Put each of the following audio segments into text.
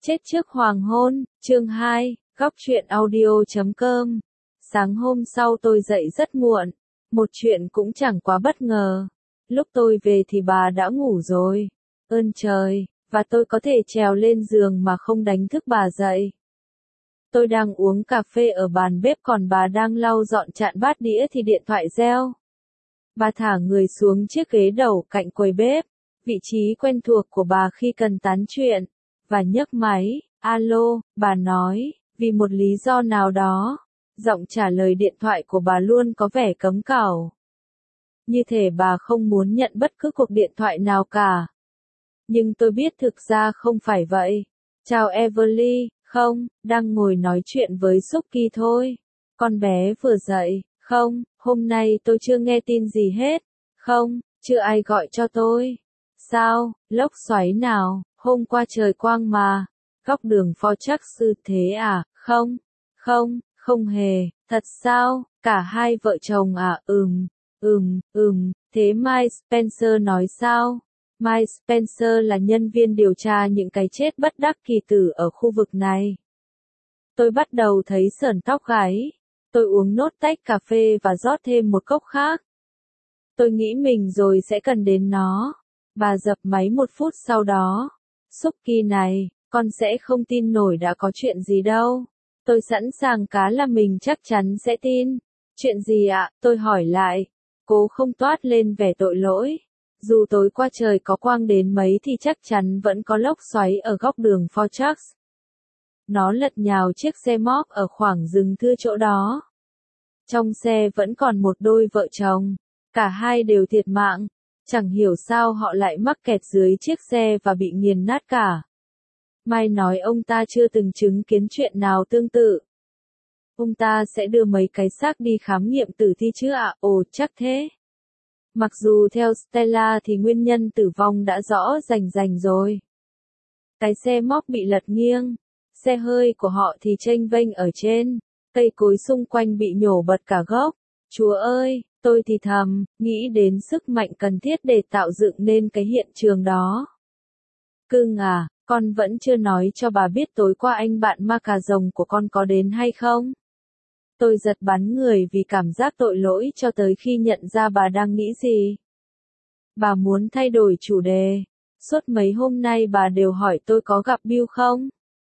Chết trước hoàng hôn, chương 2, góc truyện audio.com. Sáng hôm sau tôi dậy rất muộn, một chuyện cũng chẳng quá bất ngờ. Lúc tôi về thì bà đã ngủ rồi. Ơn trời, và tôi có thể trèo lên giường mà không đánh thức bà dậy. Tôi đang uống cà phê ở bàn bếp còn bà đang lau dọn chạn bát đĩa thì điện thoại reo. Bà thả người xuống chiếc ghế đầu cạnh quầy bếp, vị trí quen thuộc của bà khi cần tán chuyện, và nhấc máy. Alo, bà nói, vì một lý do nào đó, giọng trả lời điện thoại của bà luôn có vẻ cấm cẩu. Như thể bà không muốn nhận bất cứ cuộc điện thoại nào cả. Nhưng tôi biết thực ra không phải vậy. Chào Everly, không, đang ngồi nói chuyện với Suki thôi. Con bé vừa dậy, không, hôm nay tôi chưa nghe tin gì hết. Không, chưa ai gọi cho tôi. Sao, lốc xoáy nào, hôm qua trời quang mà. Góc đường Fortress sư thế à, không, không hề, thật sao, cả hai vợ chồng à, thế Mike Spencer nói sao? Mike Spencer là nhân viên điều tra những cái chết bất đắc kỳ tử ở khu vực này. Tôi bắt đầu thấy sởn tóc gáy. Tôi uống nốt tách cà phê và rót thêm một cốc khác. Tôi nghĩ mình rồi sẽ cần đến nó. Bà dập máy một phút sau đó. Suki này, con sẽ không tin nổi đã có chuyện gì đâu. Tôi sẵn sàng cá là mình chắc chắn sẽ tin. Chuyện gì ạ? Tôi hỏi lại. Cố không toát lên vẻ tội lỗi. Dù tối qua trời có quang đến mấy thì chắc chắn vẫn có lốc xoáy ở góc đường Fortress. Nó lật nhào chiếc xe móc ở khoảng rừng thưa chỗ đó. Trong xe vẫn còn một đôi vợ chồng. Cả hai đều thiệt mạng. Chẳng hiểu sao họ lại mắc kẹt dưới chiếc xe và bị nghiền nát cả. Mai nói ông ta chưa từng chứng kiến chuyện nào tương tự. Ông ta sẽ đưa mấy cái xác đi khám nghiệm tử thi chứ ạ? Ồ, chắc thế. Mặc dù theo Stella thì nguyên nhân tử vong đã rõ rành rồi. Cái xe móc bị lật nghiêng. Xe hơi của họ thì chênh vênh ở trên. Cây cối xung quanh bị nhổ bật cả gốc. Chúa ơi, tôi thì thầm, nghĩ đến sức mạnh cần thiết để tạo dựng nên cái hiện trường đó. Cưng à, con vẫn chưa nói cho bà biết tối qua anh bạn ma cà rồng của con có đến hay không? Tôi giật bắn người vì cảm giác tội lỗi cho tới khi nhận ra bà đang nghĩ gì. Bà muốn thay đổi chủ đề. Suốt mấy hôm nay bà đều hỏi tôi có gặp Bill không?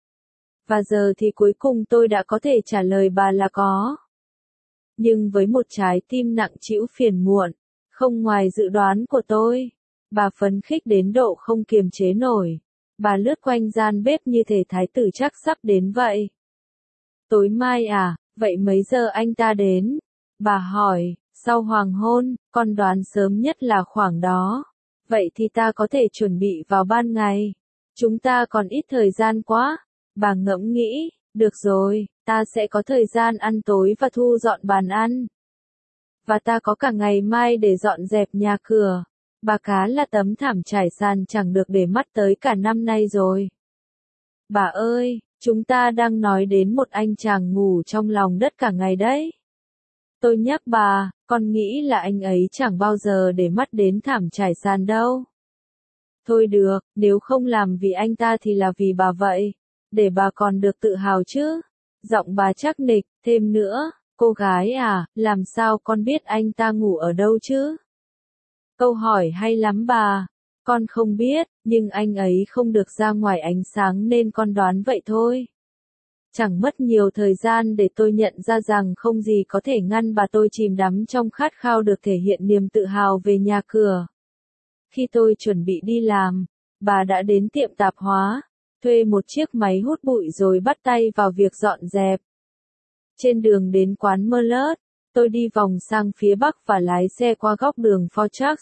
Và giờ thì cuối cùng tôi đã có thể trả lời bà là có. Nhưng với một trái tim nặng trĩu phiền muộn, không ngoài dự đoán của tôi, bà phấn khích đến độ không kiềm chế nổi. Bà lướt quanh gian bếp như thể thái tử chắc sắp đến vậy. Tối mai à, vậy mấy giờ anh ta đến? Bà hỏi, sau hoàng hôn, con đoán sớm nhất là khoảng đó. Vậy thì ta có thể chuẩn bị vào ban ngày. Chúng ta còn ít thời gian quá. Bà ngẫm nghĩ, được rồi, ta sẽ có thời gian ăn tối và thu dọn bàn ăn. Và ta có cả ngày mai để dọn dẹp nhà cửa. Bà cá là tấm thảm trải sàn chẳng được để mắt tới cả năm nay rồi. Bà ơi, chúng ta đang nói đến một anh chàng ngủ trong lòng đất cả ngày đấy. Tôi nhắc bà, con nghĩ là anh ấy chẳng bao giờ để mắt đến thảm trải sàn đâu. Thôi được, nếu không làm vì anh ta thì là vì bà vậy. Để bà còn được tự hào chứ. Giọng bà chắc nịch, thêm nữa, cô gái à, làm sao con biết anh ta ngủ ở đâu chứ? Câu hỏi hay lắm bà. Con không biết, nhưng anh ấy không được ra ngoài ánh sáng nên con đoán vậy thôi. Chẳng mất nhiều thời gian để tôi nhận ra rằng không gì có thể ngăn bà tôi chìm đắm trong khát khao được thể hiện niềm tự hào về nhà cửa. Khi tôi chuẩn bị đi làm, bà đã đến tiệm tạp hóa, thuê một chiếc máy hút bụi rồi bắt tay vào việc dọn dẹp. Trên đường đến quán Merlot, tôi đi vòng sang phía bắc và lái xe qua góc đường Fortress.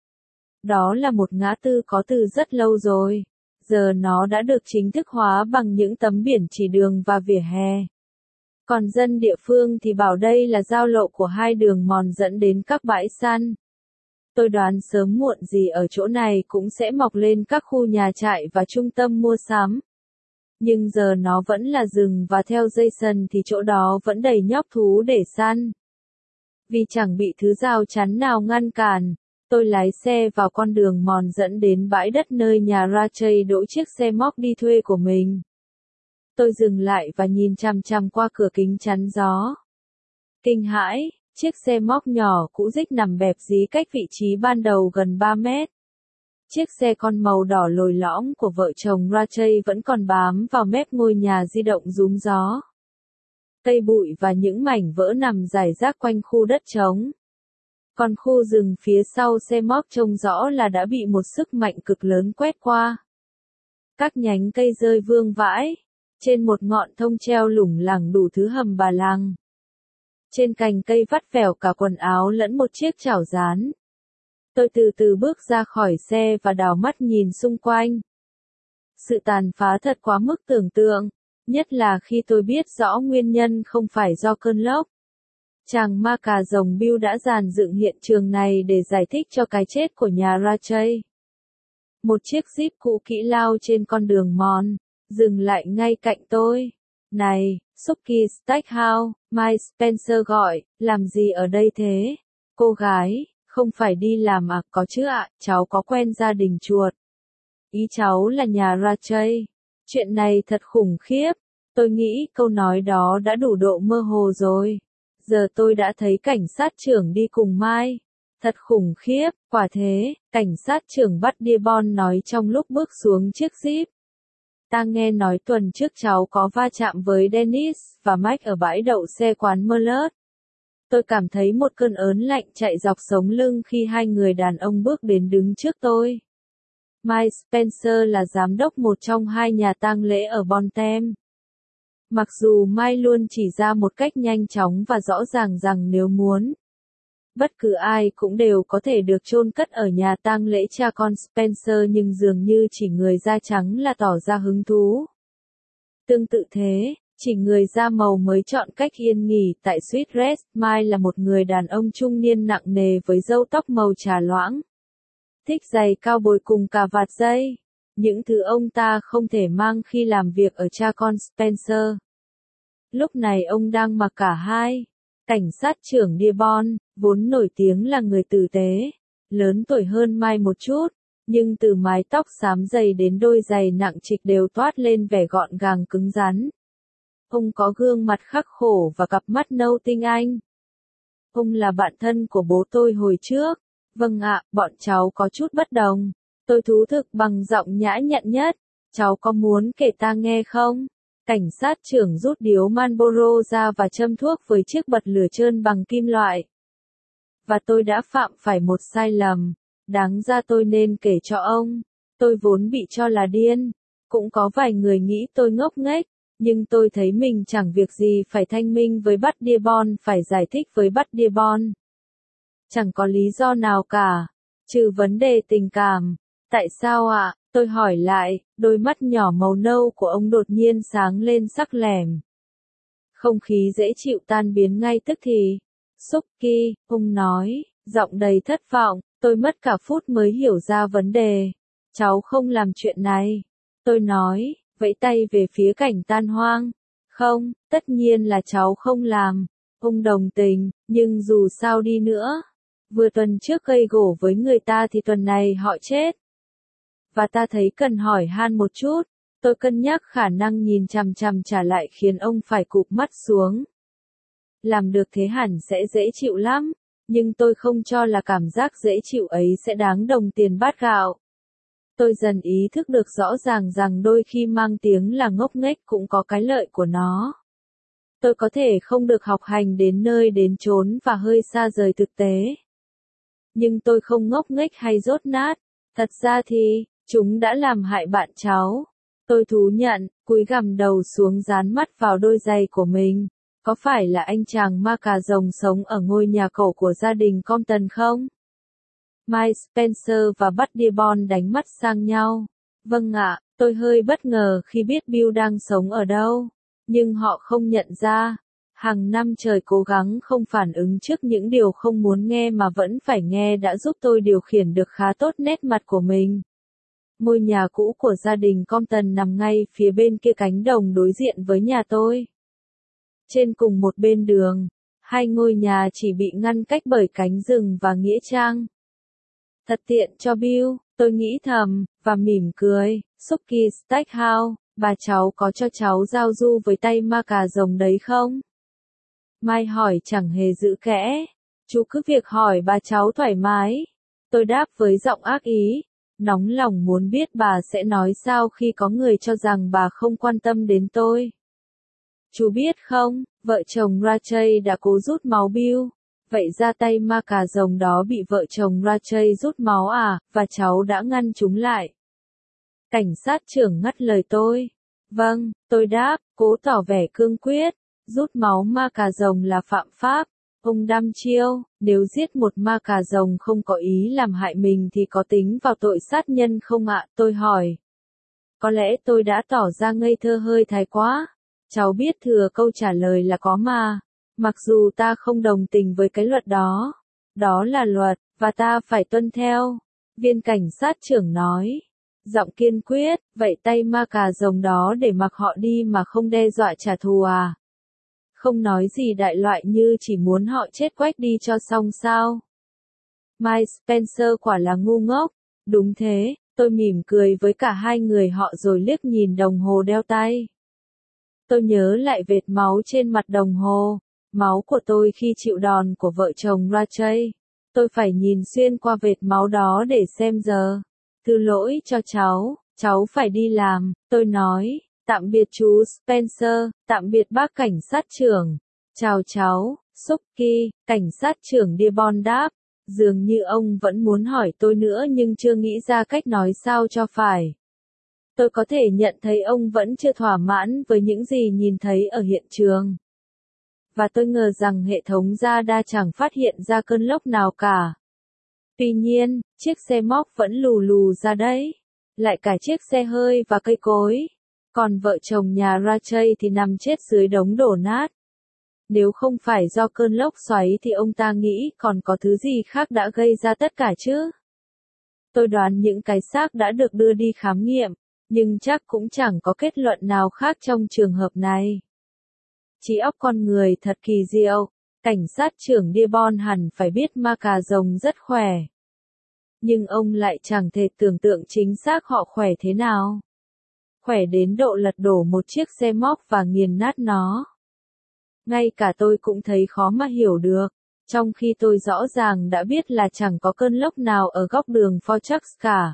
Đó là một ngã tư có từ rất lâu rồi. Giờ nó đã được chính thức hóa bằng những tấm biển chỉ đường và vỉa hè. Còn dân địa phương thì bảo đây là giao lộ của hai đường mòn dẫn đến các bãi săn. Tôi đoán sớm muộn gì ở chỗ này cũng sẽ mọc lên các khu nhà trại và trung tâm mua sắm. Nhưng giờ nó vẫn là rừng và theo Jason thì chỗ đó vẫn đầy nhóc thú để săn. Vì chẳng bị thứ rào chắn nào ngăn cản, tôi lái xe vào con đường mòn dẫn đến bãi đất nơi nhà Rachel đỗ chiếc xe móc đi thuê của mình. Tôi dừng lại và nhìn chằm chằm qua cửa kính chắn gió. Kinh hãi, chiếc xe móc nhỏ cũ rích nằm bẹp dí cách vị trí ban đầu gần 3 mét. Chiếc xe con màu đỏ lồi lõm của vợ chồng Rachay vẫn còn bám vào mép ngôi nhà di động rúm gió. Cây bụi và những mảnh vỡ nằm rải rác quanh khu đất trống. Còn khu rừng phía sau xe móc trông rõ là đã bị một sức mạnh cực lớn quét qua. Các nhánh cây rơi vương vãi. Trên một ngọn thông treo lủng lẳng đủ thứ hầm bà lăng. Trên cành cây vắt vẻo cả quần áo lẫn một chiếc chảo rán. Tôi từ từ bước ra khỏi xe và đảo mắt nhìn xung quanh. Sự tàn phá thật quá mức tưởng tượng, nhất là khi tôi biết rõ nguyên nhân không phải do cơn lốc. Chàng ma cà rồng Bill đã dàn dựng hiện trường này để giải thích cho cái chết của nhà Rachay. Một chiếc Jeep cũ kỹ lao trên con đường mòn, dừng lại ngay cạnh tôi. Này, Suki Stackhouse, Mike Spencer gọi, làm gì ở đây thế? Cô gái, không phải đi làm à, có chứ ạ, cháu có quen gia đình chuột. Ý cháu là nhà Rachay. Chuyện này thật khủng khiếp. Tôi nghĩ câu nói đó đã đủ độ mơ hồ rồi. Giờ tôi đã thấy cảnh sát trưởng đi cùng Mike. Thật khủng khiếp, quả thế, cảnh sát trưởng bắt Dearborn nói trong lúc bước xuống chiếc Jeep. Ta nghe nói tuần trước cháu có va chạm với Dennis và Mike ở bãi đậu xe quán Merlot. Tôi cảm thấy một cơn ớn lạnh chạy dọc sống lưng khi hai người đàn ông bước đến đứng trước tôi. Mike Spencer là giám đốc một trong hai nhà tang lễ ở Bon Tem. Mặc dù Mike luôn chỉ ra một cách nhanh chóng và rõ ràng rằng nếu muốn, bất cứ ai cũng đều có thể được chôn cất ở nhà tang lễ cha con Spencer, nhưng dường như chỉ người da trắng là tỏ ra hứng thú. Tương tự thế, chỉ người da màu mới chọn cách yên nghỉ tại Sweet Rest. Mike là một người đàn ông trung niên nặng nề với râu tóc màu trà loãng. Thích giày cao bồi cùng cà vạt dây. Những thứ ông ta không thể mang khi làm việc ở cha con Spencer. Lúc này ông đang mặc cả hai. Cảnh sát trưởng Dearborn, vốn nổi tiếng là người tử tế, lớn tuổi hơn Mike một chút, nhưng từ mái tóc xám dày đến đôi giày nặng trịch đều toát lên vẻ gọn gàng cứng rắn. Ông có gương mặt khắc khổ và cặp mắt nâu tinh anh. Ông là bạn thân của bố tôi hồi trước. Vâng ạ, bọn cháu có chút bất đồng. Tôi thú thực bằng giọng nhã nhặn nhất. Cháu có muốn kể ta nghe không? Cảnh sát trưởng rút điếu Marlboro ra và châm thuốc với chiếc bật lửa trơn bằng kim loại. Và tôi đã phạm phải một sai lầm. Đáng ra tôi nên kể cho ông. Tôi vốn bị cho là điên. Cũng có vài người nghĩ tôi ngốc nghếch. Nhưng tôi thấy mình chẳng việc gì phải thanh minh với Bud Dearborn, phải giải thích với Bud Dearborn. Chẳng có lý do nào cả, trừ vấn đề tình cảm. Tại sao ạ? Tôi hỏi lại, đôi mắt nhỏ màu nâu của ông đột nhiên sáng lên sắc lẻm. Không khí dễ chịu tan biến ngay tức thì. Suki, ông nói, giọng đầy thất vọng, tôi mất cả phút mới hiểu ra vấn đề. Cháu không làm chuyện này. Tôi nói, vẫy tay về phía cảnh tan hoang. Không, tất nhiên là cháu không làm. Ông đồng tình, nhưng dù sao đi nữa. Vừa tuần trước gây gổ với người ta thì tuần này họ chết. Và ta thấy cần hỏi han một chút. Tôi cân nhắc khả năng nhìn chằm chằm trả lại khiến ông phải cụp mắt xuống. Làm được thế hẳn sẽ dễ chịu lắm. Nhưng tôi không cho là cảm giác dễ chịu ấy sẽ đáng đồng tiền bát gạo. Tôi dần ý thức được rõ ràng rằng đôi khi mang tiếng là ngốc nghếch cũng có cái lợi của nó. Tôi có thể không được học hành đến nơi đến chốn và hơi xa rời thực tế. Nhưng tôi không ngốc nghếch hay dốt nát. Thật ra thì, chúng đã làm hại bạn cháu. Tôi thú nhận, cúi gằm đầu xuống dán mắt vào đôi giày của mình. Có phải là anh chàng ma cà rồng sống ở ngôi nhà cổ của gia đình Compton không? Mike Spencer và Bud Dearborn đánh mắt sang nhau. Vâng ạ, tôi hơi bất ngờ khi biết Bill đang sống ở đâu. Nhưng họ không nhận ra. Hàng năm trời cố gắng không phản ứng trước những điều không muốn nghe mà vẫn phải nghe đã giúp tôi điều khiển được khá tốt nét mặt của mình. Ngôi nhà cũ của gia đình Compton nằm ngay phía bên kia cánh đồng đối diện với nhà tôi. Trên cùng một bên đường, hai ngôi nhà chỉ bị ngăn cách bởi cánh rừng và nghĩa trang. Thật tiện cho Bill, tôi nghĩ thầm, và mỉm cười. Suki Stackhouse, bà cháu có cho cháu giao du với tay ma cà rồng đấy không? Mai hỏi chẳng hề giữ kẽ. Chú cứ việc hỏi bà cháu thoải mái. Tôi đáp với giọng ác ý, nóng lòng muốn biết bà sẽ nói sao khi có người cho rằng bà không quan tâm đến tôi. Chú biết không, vợ chồng Rachel đã cố rút máu Bill. Vậy ra tay ma cà rồng đó bị vợ chồng Rachel rút máu à, và cháu đã ngăn chúng lại. Cảnh sát trưởng ngắt lời tôi. Vâng, tôi đáp, cố tỏ vẻ cương quyết. Rút máu ma cà rồng là phạm pháp. Ông đăm chiêu, nếu giết một ma cà rồng không có ý làm hại mình thì có tính vào tội sát nhân không ạ? Tôi hỏi. Có lẽ tôi đã tỏ ra ngây thơ hơi thái quá. Cháu biết thừa câu trả lời là có mà. Mặc dù ta không đồng tình với cái luật đó. Đó là luật, và ta phải tuân theo. Viên cảnh sát trưởng nói. Giọng kiên quyết, vậy tay ma cà rồng đó để mặc họ đi mà không đe dọa trả thù à? Không nói gì đại loại như chỉ muốn họ chết quách đi cho xong sao? Mike Spencer quả là ngu ngốc. Đúng thế, tôi mỉm cười với cả hai người họ rồi liếc nhìn đồng hồ đeo tay. Tôi nhớ lại vệt máu trên mặt đồng hồ. Máu của tôi khi chịu đòn của vợ chồng Rachel. Tôi phải nhìn xuyên qua vệt máu đó để xem giờ. Thứ lỗi cho cháu phải đi làm, tôi nói. Tạm biệt chú Spencer, tạm biệt bác cảnh sát trưởng. Chào cháu, Suki, cảnh sát trưởng Dearborn đáp. Dường như ông vẫn muốn hỏi tôi nữa nhưng chưa nghĩ ra cách nói sao cho phải. Tôi có thể nhận thấy ông vẫn chưa thỏa mãn với những gì nhìn thấy ở hiện trường. Và tôi ngờ rằng hệ thống radar chẳng phát hiện ra cơn lốc nào cả. Tuy nhiên, chiếc xe móc vẫn lù lù ra đấy. Lại cả chiếc xe hơi và cây cối. Còn vợ chồng nhà Rachel thì nằm chết dưới đống đổ nát. Nếu không phải do cơn lốc xoáy thì ông ta nghĩ còn có thứ gì khác đã gây ra tất cả chứ. Tôi đoán những cái xác đã được đưa đi khám nghiệm, nhưng chắc cũng chẳng có kết luận nào khác trong trường hợp này. Trí óc con người thật kỳ diệu, cảnh sát trưởng Dearborn hẳn phải biết ma cà rồng rất khỏe. Nhưng ông lại chẳng thể tưởng tượng chính xác họ khỏe thế nào. Khỏe đến độ lật đổ một chiếc xe móc và nghiền nát nó. Ngay cả tôi cũng thấy khó mà hiểu được, trong khi tôi rõ ràng đã biết là chẳng có cơn lốc nào ở góc đường Fortress cả.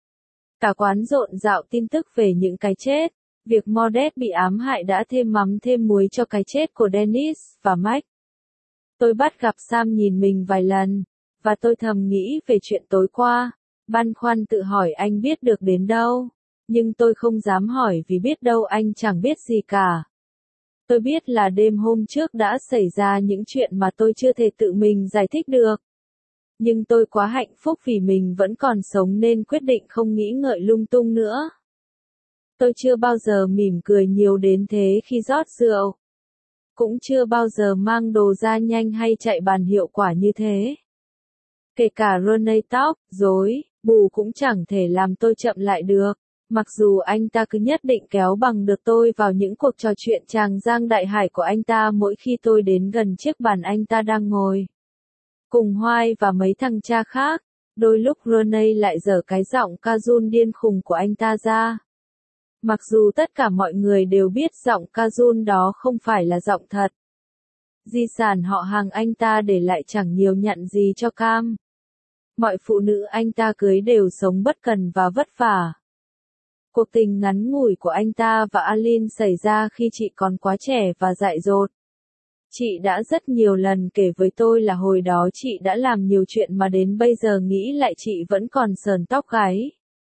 Cả quán rộn rạo tin tức về những cái chết, việc Mordet bị ám hại đã thêm mắm thêm muối cho cái chết của Dennis và Mike. Tôi bắt gặp Sam nhìn mình vài lần, và tôi thầm nghĩ về chuyện tối qua, băn khoăn tự hỏi anh biết được đến đâu. Nhưng tôi không dám hỏi vì biết đâu anh chẳng biết gì cả. Tôi biết là đêm hôm trước đã xảy ra những chuyện mà tôi chưa thể tự mình giải thích được. Nhưng tôi quá hạnh phúc vì mình vẫn còn sống nên quyết định không nghĩ ngợi lung tung nữa. Tôi chưa bao giờ mỉm cười nhiều đến thế khi rót rượu. Cũng chưa bao giờ mang đồ ra nhanh hay chạy bàn hiệu quả như thế. Kể cả Ronnie tóc, rối, bù cũng chẳng thể làm tôi chậm lại được. Mặc dù anh ta cứ nhất định kéo bằng được tôi vào những cuộc trò chuyện tràng giang đại hải của anh ta mỗi khi tôi đến gần chiếc bàn anh ta đang ngồi. Cùng Hoai và mấy thằng cha khác, đôi lúc Ronnie lại dở cái giọng Cajun điên khùng của anh ta ra. Mặc dù tất cả mọi người đều biết giọng Cajun đó không phải là giọng thật. Di sản họ hàng anh ta để lại chẳng nhiều nhận gì cho Cam. Mọi phụ nữ anh ta cưới đều sống bất cần và vất vả. Cuộc tình ngắn ngủi của anh ta và Aline xảy ra khi chị còn quá trẻ và dại dột. Chị đã rất nhiều lần kể với tôi là hồi đó chị đã làm nhiều chuyện mà đến bây giờ nghĩ lại chị vẫn còn sờn tóc gáy.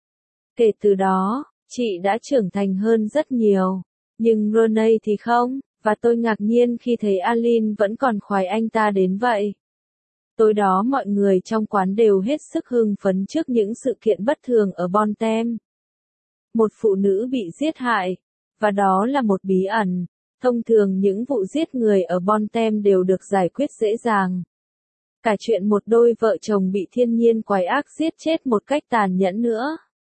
Kể từ đó, chị đã trưởng thành hơn rất nhiều. Nhưng Ronnie thì không, và tôi ngạc nhiên khi thấy Aline vẫn còn khoái anh ta đến vậy. Tối đó mọi người trong quán đều hết sức hưng phấn trước những sự kiện bất thường ở Bon Tem. Một phụ nữ bị giết hại, và đó là một bí ẩn. Thông thường những vụ giết người ở Bon Tem đều được giải quyết dễ dàng. Cả chuyện một đôi vợ chồng bị thiên nhiên quái ác giết chết một cách tàn nhẫn nữa.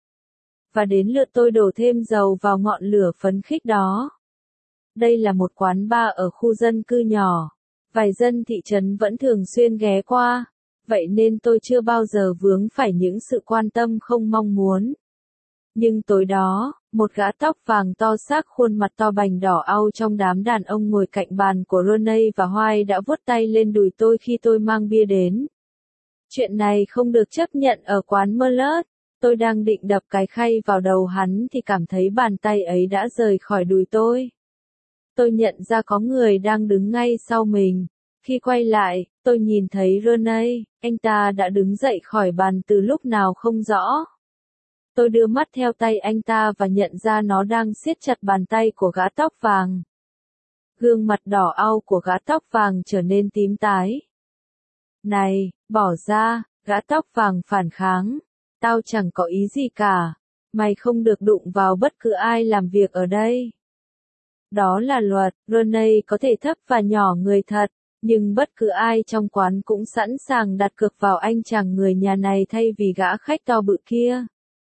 Và đến lượt tôi đổ thêm dầu vào ngọn lửa phấn khích đó. Đây là một quán bar ở khu dân cư nhỏ. Vài dân thị trấn vẫn thường xuyên ghé qua. Vậy nên tôi chưa bao giờ vướng phải những sự quan tâm không mong muốn. Nhưng tối đó, Một gã tóc vàng to xác khuôn mặt to bành đỏ au trong đám đàn ông ngồi cạnh bàn của Ronnie và White đã vuốt tay lên đùi tôi khi tôi mang bia đến. Chuyện này không được chấp nhận ở quán Merlot. Tôi đang định đập cái khay vào đầu hắn thì cảm thấy bàn tay ấy đã rời khỏi đùi tôi. Tôi nhận ra có người đang đứng ngay sau mình. Khi quay lại, tôi nhìn thấy Ronnie, anh ta đã đứng dậy khỏi bàn từ lúc nào không rõ. Tôi đưa mắt theo tay anh ta và nhận ra nó đang siết chặt bàn tay của gã tóc vàng. Gương mặt đỏ au của gã tóc vàng trở nên tím tái. Này, bỏ ra, gã tóc vàng phản kháng. Tao chẳng có ý gì cả. Mày không được đụng vào bất cứ ai làm việc ở đây. Đó là luật, Ronnie có thể thấp và nhỏ người thật, nhưng bất cứ ai trong quán cũng sẵn sàng đặt cược vào anh chàng người nhà này thay vì gã khách to bự kia.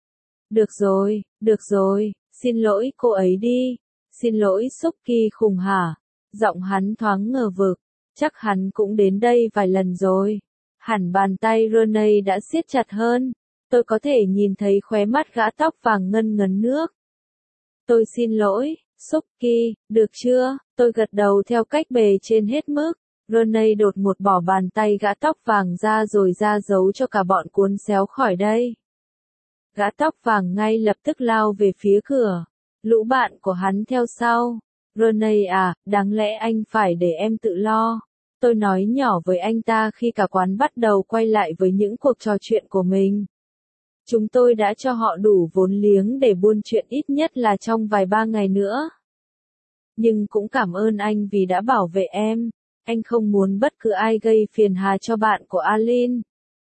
Được rồi, xin lỗi cô ấy đi. Xin lỗi Suki khùng hả? Giọng hắn thoáng ngờ vực, chắc hắn cũng đến đây vài lần rồi. Hẳn bàn tay Ronnie đã siết chặt hơn. Tôi có thể nhìn thấy khóe mắt gã tóc vàng ngân ngấn nước. Tôi xin lỗi, Suki, được chưa? Tôi gật đầu theo cách bề trên hết mức. Ronnie đột ngột bỏ bàn tay gã tóc vàng ra rồi ra dấu cho cả bọn cuốn xéo khỏi đây. Gã tóc vàng ngay lập tức lao về phía cửa. Lũ bạn của hắn theo sau. Ronnie à, đáng lẽ anh phải để em tự lo. Tôi nói nhỏ với anh ta khi cả quán bắt đầu quay lại với những cuộc trò chuyện của mình. Chúng tôi đã cho họ đủ vốn liếng để buôn chuyện ít nhất là trong vài ba ngày nữa. Nhưng cũng cảm ơn anh vì đã bảo vệ em. Anh không muốn bất cứ ai gây phiền hà cho bạn của Alin.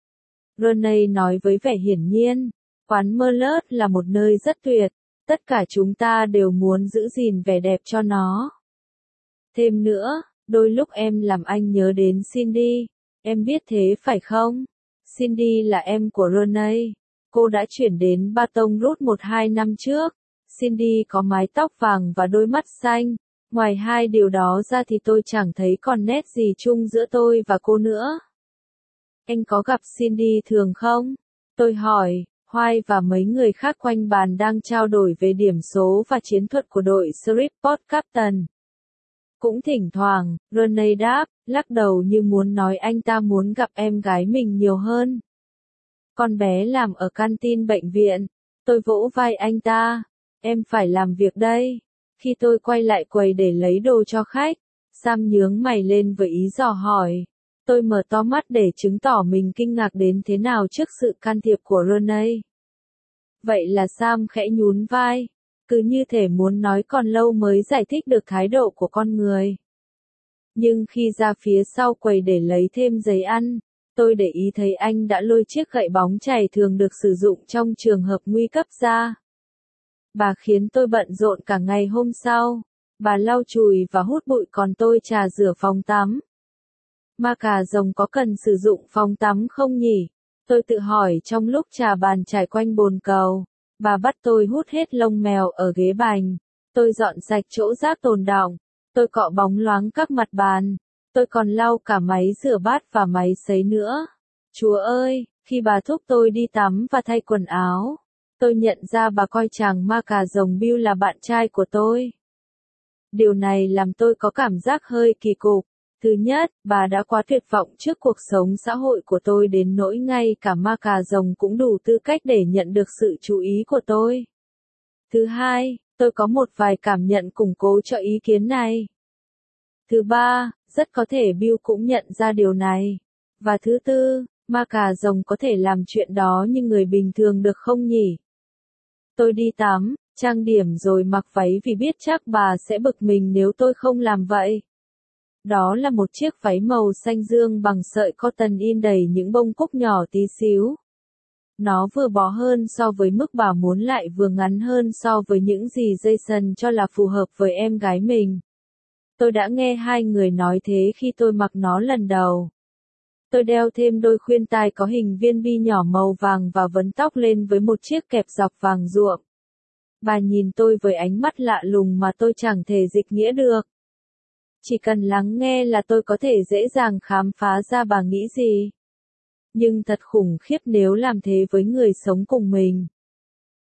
Ronnie nói với vẻ hiển nhiên. Quán Merlot là một nơi rất tuyệt. Tất cả chúng ta đều muốn giữ gìn vẻ đẹp cho nó. Thêm nữa, đôi lúc em làm anh nhớ đến Cindy. Em biết thế phải không? Cindy là em của Ronnie. Cô đã chuyển đến Baton Rouge 1-2 năm trước. Cindy có mái tóc vàng và đôi mắt xanh. Ngoài hai điều đó ra thì tôi chẳng thấy còn nét gì chung giữa tôi và cô nữa. Anh có gặp Cindy thường không? Tôi hỏi. White và mấy người khác quanh bàn đang trao đổi về điểm số và chiến thuật của đội Shreveport Captain. Cũng thỉnh thoảng, Ronnie đáp, lắc đầu như muốn nói anh ta muốn gặp em gái mình nhiều hơn. Con bé làm ở canteen bệnh viện. Tôi vỗ vai anh ta. Em phải làm việc đây. Khi tôi quay lại quầy để lấy đồ cho khách, Sam nhướng mày lên với ý dò hỏi. Tôi mở to mắt để chứng tỏ mình kinh ngạc đến thế nào trước sự can thiệp của Ronnie. Vậy là Sam khẽ nhún vai. Cứ như thể muốn nói còn lâu mới giải thích được thái độ của con người. Nhưng khi ra phía sau quầy để lấy thêm giấy ăn, tôi để ý thấy anh đã lôi chiếc gậy bóng chày thường được sử dụng trong trường hợp nguy cấp ra. Bà khiến tôi bận rộn cả ngày hôm sau. Bà lau chùi và hút bụi còn tôi trà rửa phòng tắm. Ma cà rồng có cần sử dụng phòng tắm không nhỉ? Tôi tự hỏi trong lúc trà bàn trải quanh bồn cầu. Bà bắt tôi hút hết lông mèo ở ghế bành. Tôi dọn sạch chỗ rác tồn đọng. Tôi cọ bóng loáng các mặt bàn. Tôi còn lau cả máy rửa bát và máy sấy nữa. Chúa ơi, khi bà thúc tôi đi tắm và thay quần áo, tôi nhận ra bà coi chàng ma cà rồng Bill là bạn trai của tôi. Điều này làm tôi có cảm giác hơi kỳ cục. Thứ nhất, bà đã quá tuyệt vọng trước cuộc sống xã hội của tôi đến nỗi ngay cả ma cà rồng cũng đủ tư cách để nhận được sự chú ý của tôi. Thứ hai, tôi có một vài cảm nhận củng cố cho ý kiến này. Thứ ba, rất có thể Bill cũng nhận ra điều này. Và thứ tư, ma cà rồng có thể làm chuyện đó như người bình thường được không nhỉ? Tôi đi tắm, trang điểm rồi mặc váy vì biết chắc bà sẽ bực mình nếu tôi không làm vậy. Đó là một chiếc váy màu xanh dương bằng sợi cotton in đầy những bông cúc nhỏ tí xíu. Nó vừa bó hơn so với mức bà muốn lại vừa ngắn hơn so với những gì Jason cho là phù hợp với em gái mình. Tôi đã nghe hai người nói thế khi tôi mặc nó lần đầu. Tôi đeo thêm đôi khuyên tai có hình viên bi nhỏ màu vàng và vấn tóc lên với một chiếc kẹp dọc vàng ruộm. Bà nhìn tôi với ánh mắt lạ lùng mà tôi chẳng thể dịch nghĩa được. Chỉ cần lắng nghe là tôi có thể dễ dàng khám phá ra bà nghĩ gì. Nhưng thật khủng khiếp nếu làm thế với người sống cùng mình.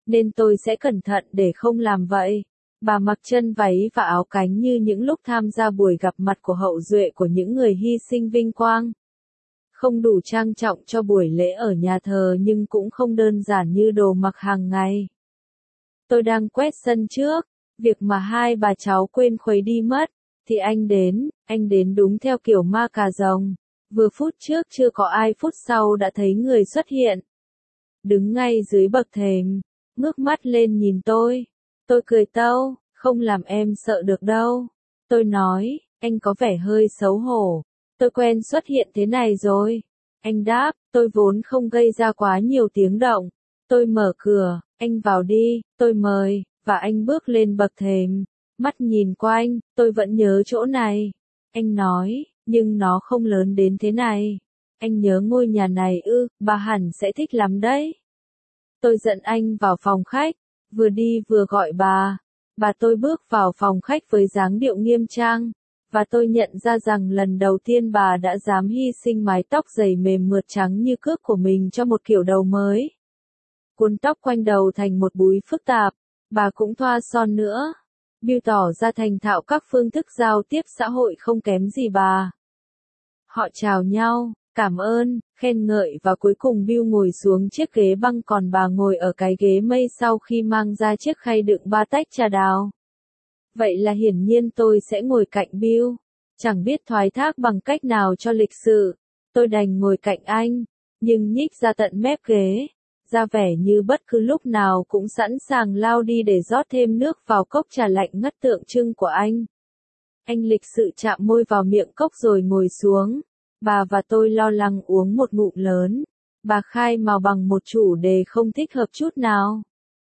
nên tôi sẽ cẩn thận để không làm vậy. Bà mặc chân váy và áo cánh như những lúc tham gia buổi gặp mặt của hậu duệ của những người hy sinh vinh quang. Không đủ trang trọng cho buổi lễ ở nhà thờ nhưng cũng không đơn giản như đồ mặc hàng ngày. Tôi đang quét sân trước, việc mà hai bà cháu quên khuấy đi mất, thì anh đến đúng theo kiểu ma cà rồng. Vừa phút trước chưa có ai, phút sau đã thấy người xuất hiện. Đứng ngay dưới bậc thềm, ngước mắt lên nhìn tôi. Tôi cười tâu, không làm em sợ được đâu. Tôi nói, anh có vẻ hơi xấu hổ. Tôi quen xuất hiện thế này rồi. Anh đáp, tôi vốn không gây ra quá nhiều tiếng động. Tôi mở cửa, anh vào đi, tôi mời, và anh bước lên bậc thềm. Mắt nhìn quanh, tôi vẫn nhớ chỗ này. Anh nói, nhưng nó không lớn đến thế này. Anh nhớ ngôi nhà này ư, bà hẳn sẽ thích lắm đấy. Tôi dẫn anh vào phòng khách, vừa đi vừa gọi bà. Bà tôi bước vào phòng khách với dáng điệu nghiêm trang, và tôi nhận ra rằng lần đầu tiên bà đã dám hy sinh mái tóc dày mềm mượt trắng như cước của mình cho một kiểu đầu mới. Cuốn tóc quanh đầu thành một búi phức tạp, bà cũng thoa son nữa. Bill tỏ ra thành thạo các phương thức giao tiếp xã hội không kém gì bà. Họ chào nhau, cảm ơn, khen ngợi và cuối cùng Bill ngồi xuống chiếc ghế băng còn bà ngồi ở cái ghế mây sau khi mang ra chiếc khay đựng 3 tách trà đào. Vậy là hiển nhiên tôi sẽ ngồi cạnh Bill. Chẳng biết thoái thác bằng cách nào cho lịch sự. Tôi đành ngồi cạnh anh, nhưng nhích ra tận mép ghế, ra vẻ như bất cứ lúc nào cũng sẵn sàng lao đi để rót thêm nước vào cốc trà lạnh ngất tượng trưng của anh. Anh lịch sự chạm môi vào miệng cốc rồi ngồi xuống. Bà và tôi lo lắng uống một ngụm lớn. Bà khai mào bằng một chủ đề không thích hợp chút nào.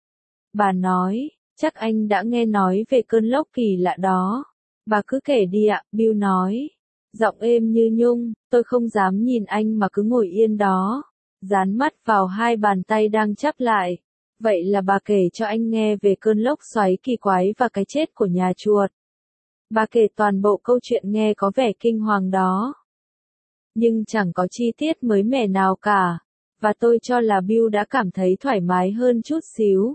Bà nói, chắc anh đã nghe nói về cơn lốc kỳ lạ đó. Bà cứ kể đi ạ, Bill nói. Giọng êm như nhung, tôi không dám nhìn anh mà cứ ngồi yên đó. Dán mắt vào hai bàn tay đang chắp lại. Vậy là bà kể cho anh nghe về cơn lốc xoáy kỳ quái và cái chết của nhà chuột. Bà kể toàn bộ câu chuyện nghe có vẻ kinh hoàng đó. Nhưng chẳng có chi tiết mới mẻ nào cả. Và tôi cho là Bill đã cảm thấy thoải mái hơn chút xíu.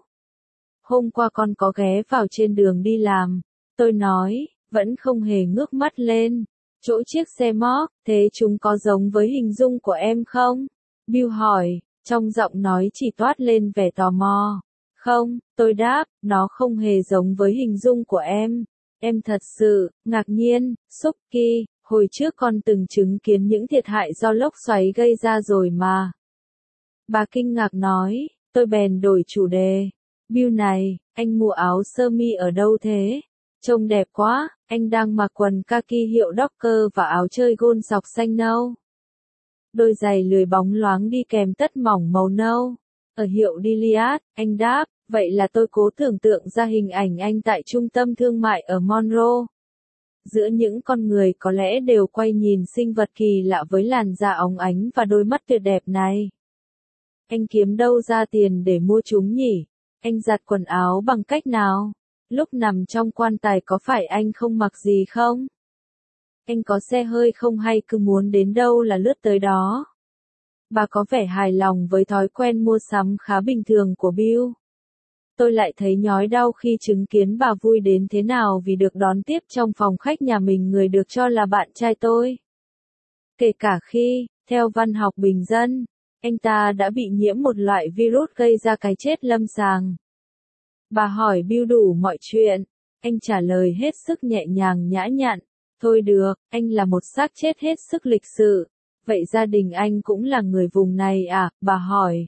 Hôm qua con có ghé vào trên đường đi làm. Tôi nói, vẫn không hề ngước mắt lên. Chỗ chiếc xe móc, thế chúng có giống với hình dung của em không? Bill hỏi, trong giọng nói chỉ toát lên vẻ tò mò. Không, tôi đáp, nó không hề giống với hình dung của em. Em thật sự, ngạc nhiên, Suki, hồi trước con từng chứng kiến những thiệt hại do lốc xoáy gây ra rồi mà. Bà kinh ngạc nói, tôi bèn đổi chủ đề. Bill này, anh mua áo sơ mi ở đâu thế? Trông đẹp quá, anh đang mặc quần kaki hiệu Docker và áo chơi gôn sọc xanh nâu. Đôi giày lười bóng loáng đi kèm tất mỏng màu nâu. Ở hiệu Gilead, anh đáp, vậy là tôi cố tưởng tượng ra hình ảnh anh tại trung tâm thương mại ở Monroe. Giữa những con người có lẽ đều quay nhìn sinh vật kỳ lạ với làn da óng ánh và đôi mắt tuyệt đẹp này. Anh kiếm đâu ra tiền để mua chúng nhỉ? Anh giặt quần áo bằng cách nào? Lúc nằm trong quan tài có phải anh không mặc gì không? Anh có xe hơi không hay cứ muốn đến đâu là lướt tới đó? Bà có vẻ hài lòng với thói quen mua sắm khá bình thường của Bill. Tôi lại thấy nhói đau khi chứng kiến bà vui đến thế nào vì được đón tiếp trong phòng khách nhà mình người được cho là bạn trai tôi. Kể cả khi, theo văn học bình dân, anh ta đã bị nhiễm một loại virus gây ra cái chết lâm sàng. Bà hỏi Bill đủ mọi chuyện. Anh trả lời hết sức nhẹ nhàng nhã nhặn. Thôi được, anh là một xác chết hết sức lịch sự. Vậy gia đình anh cũng là người vùng này à? Bà hỏi.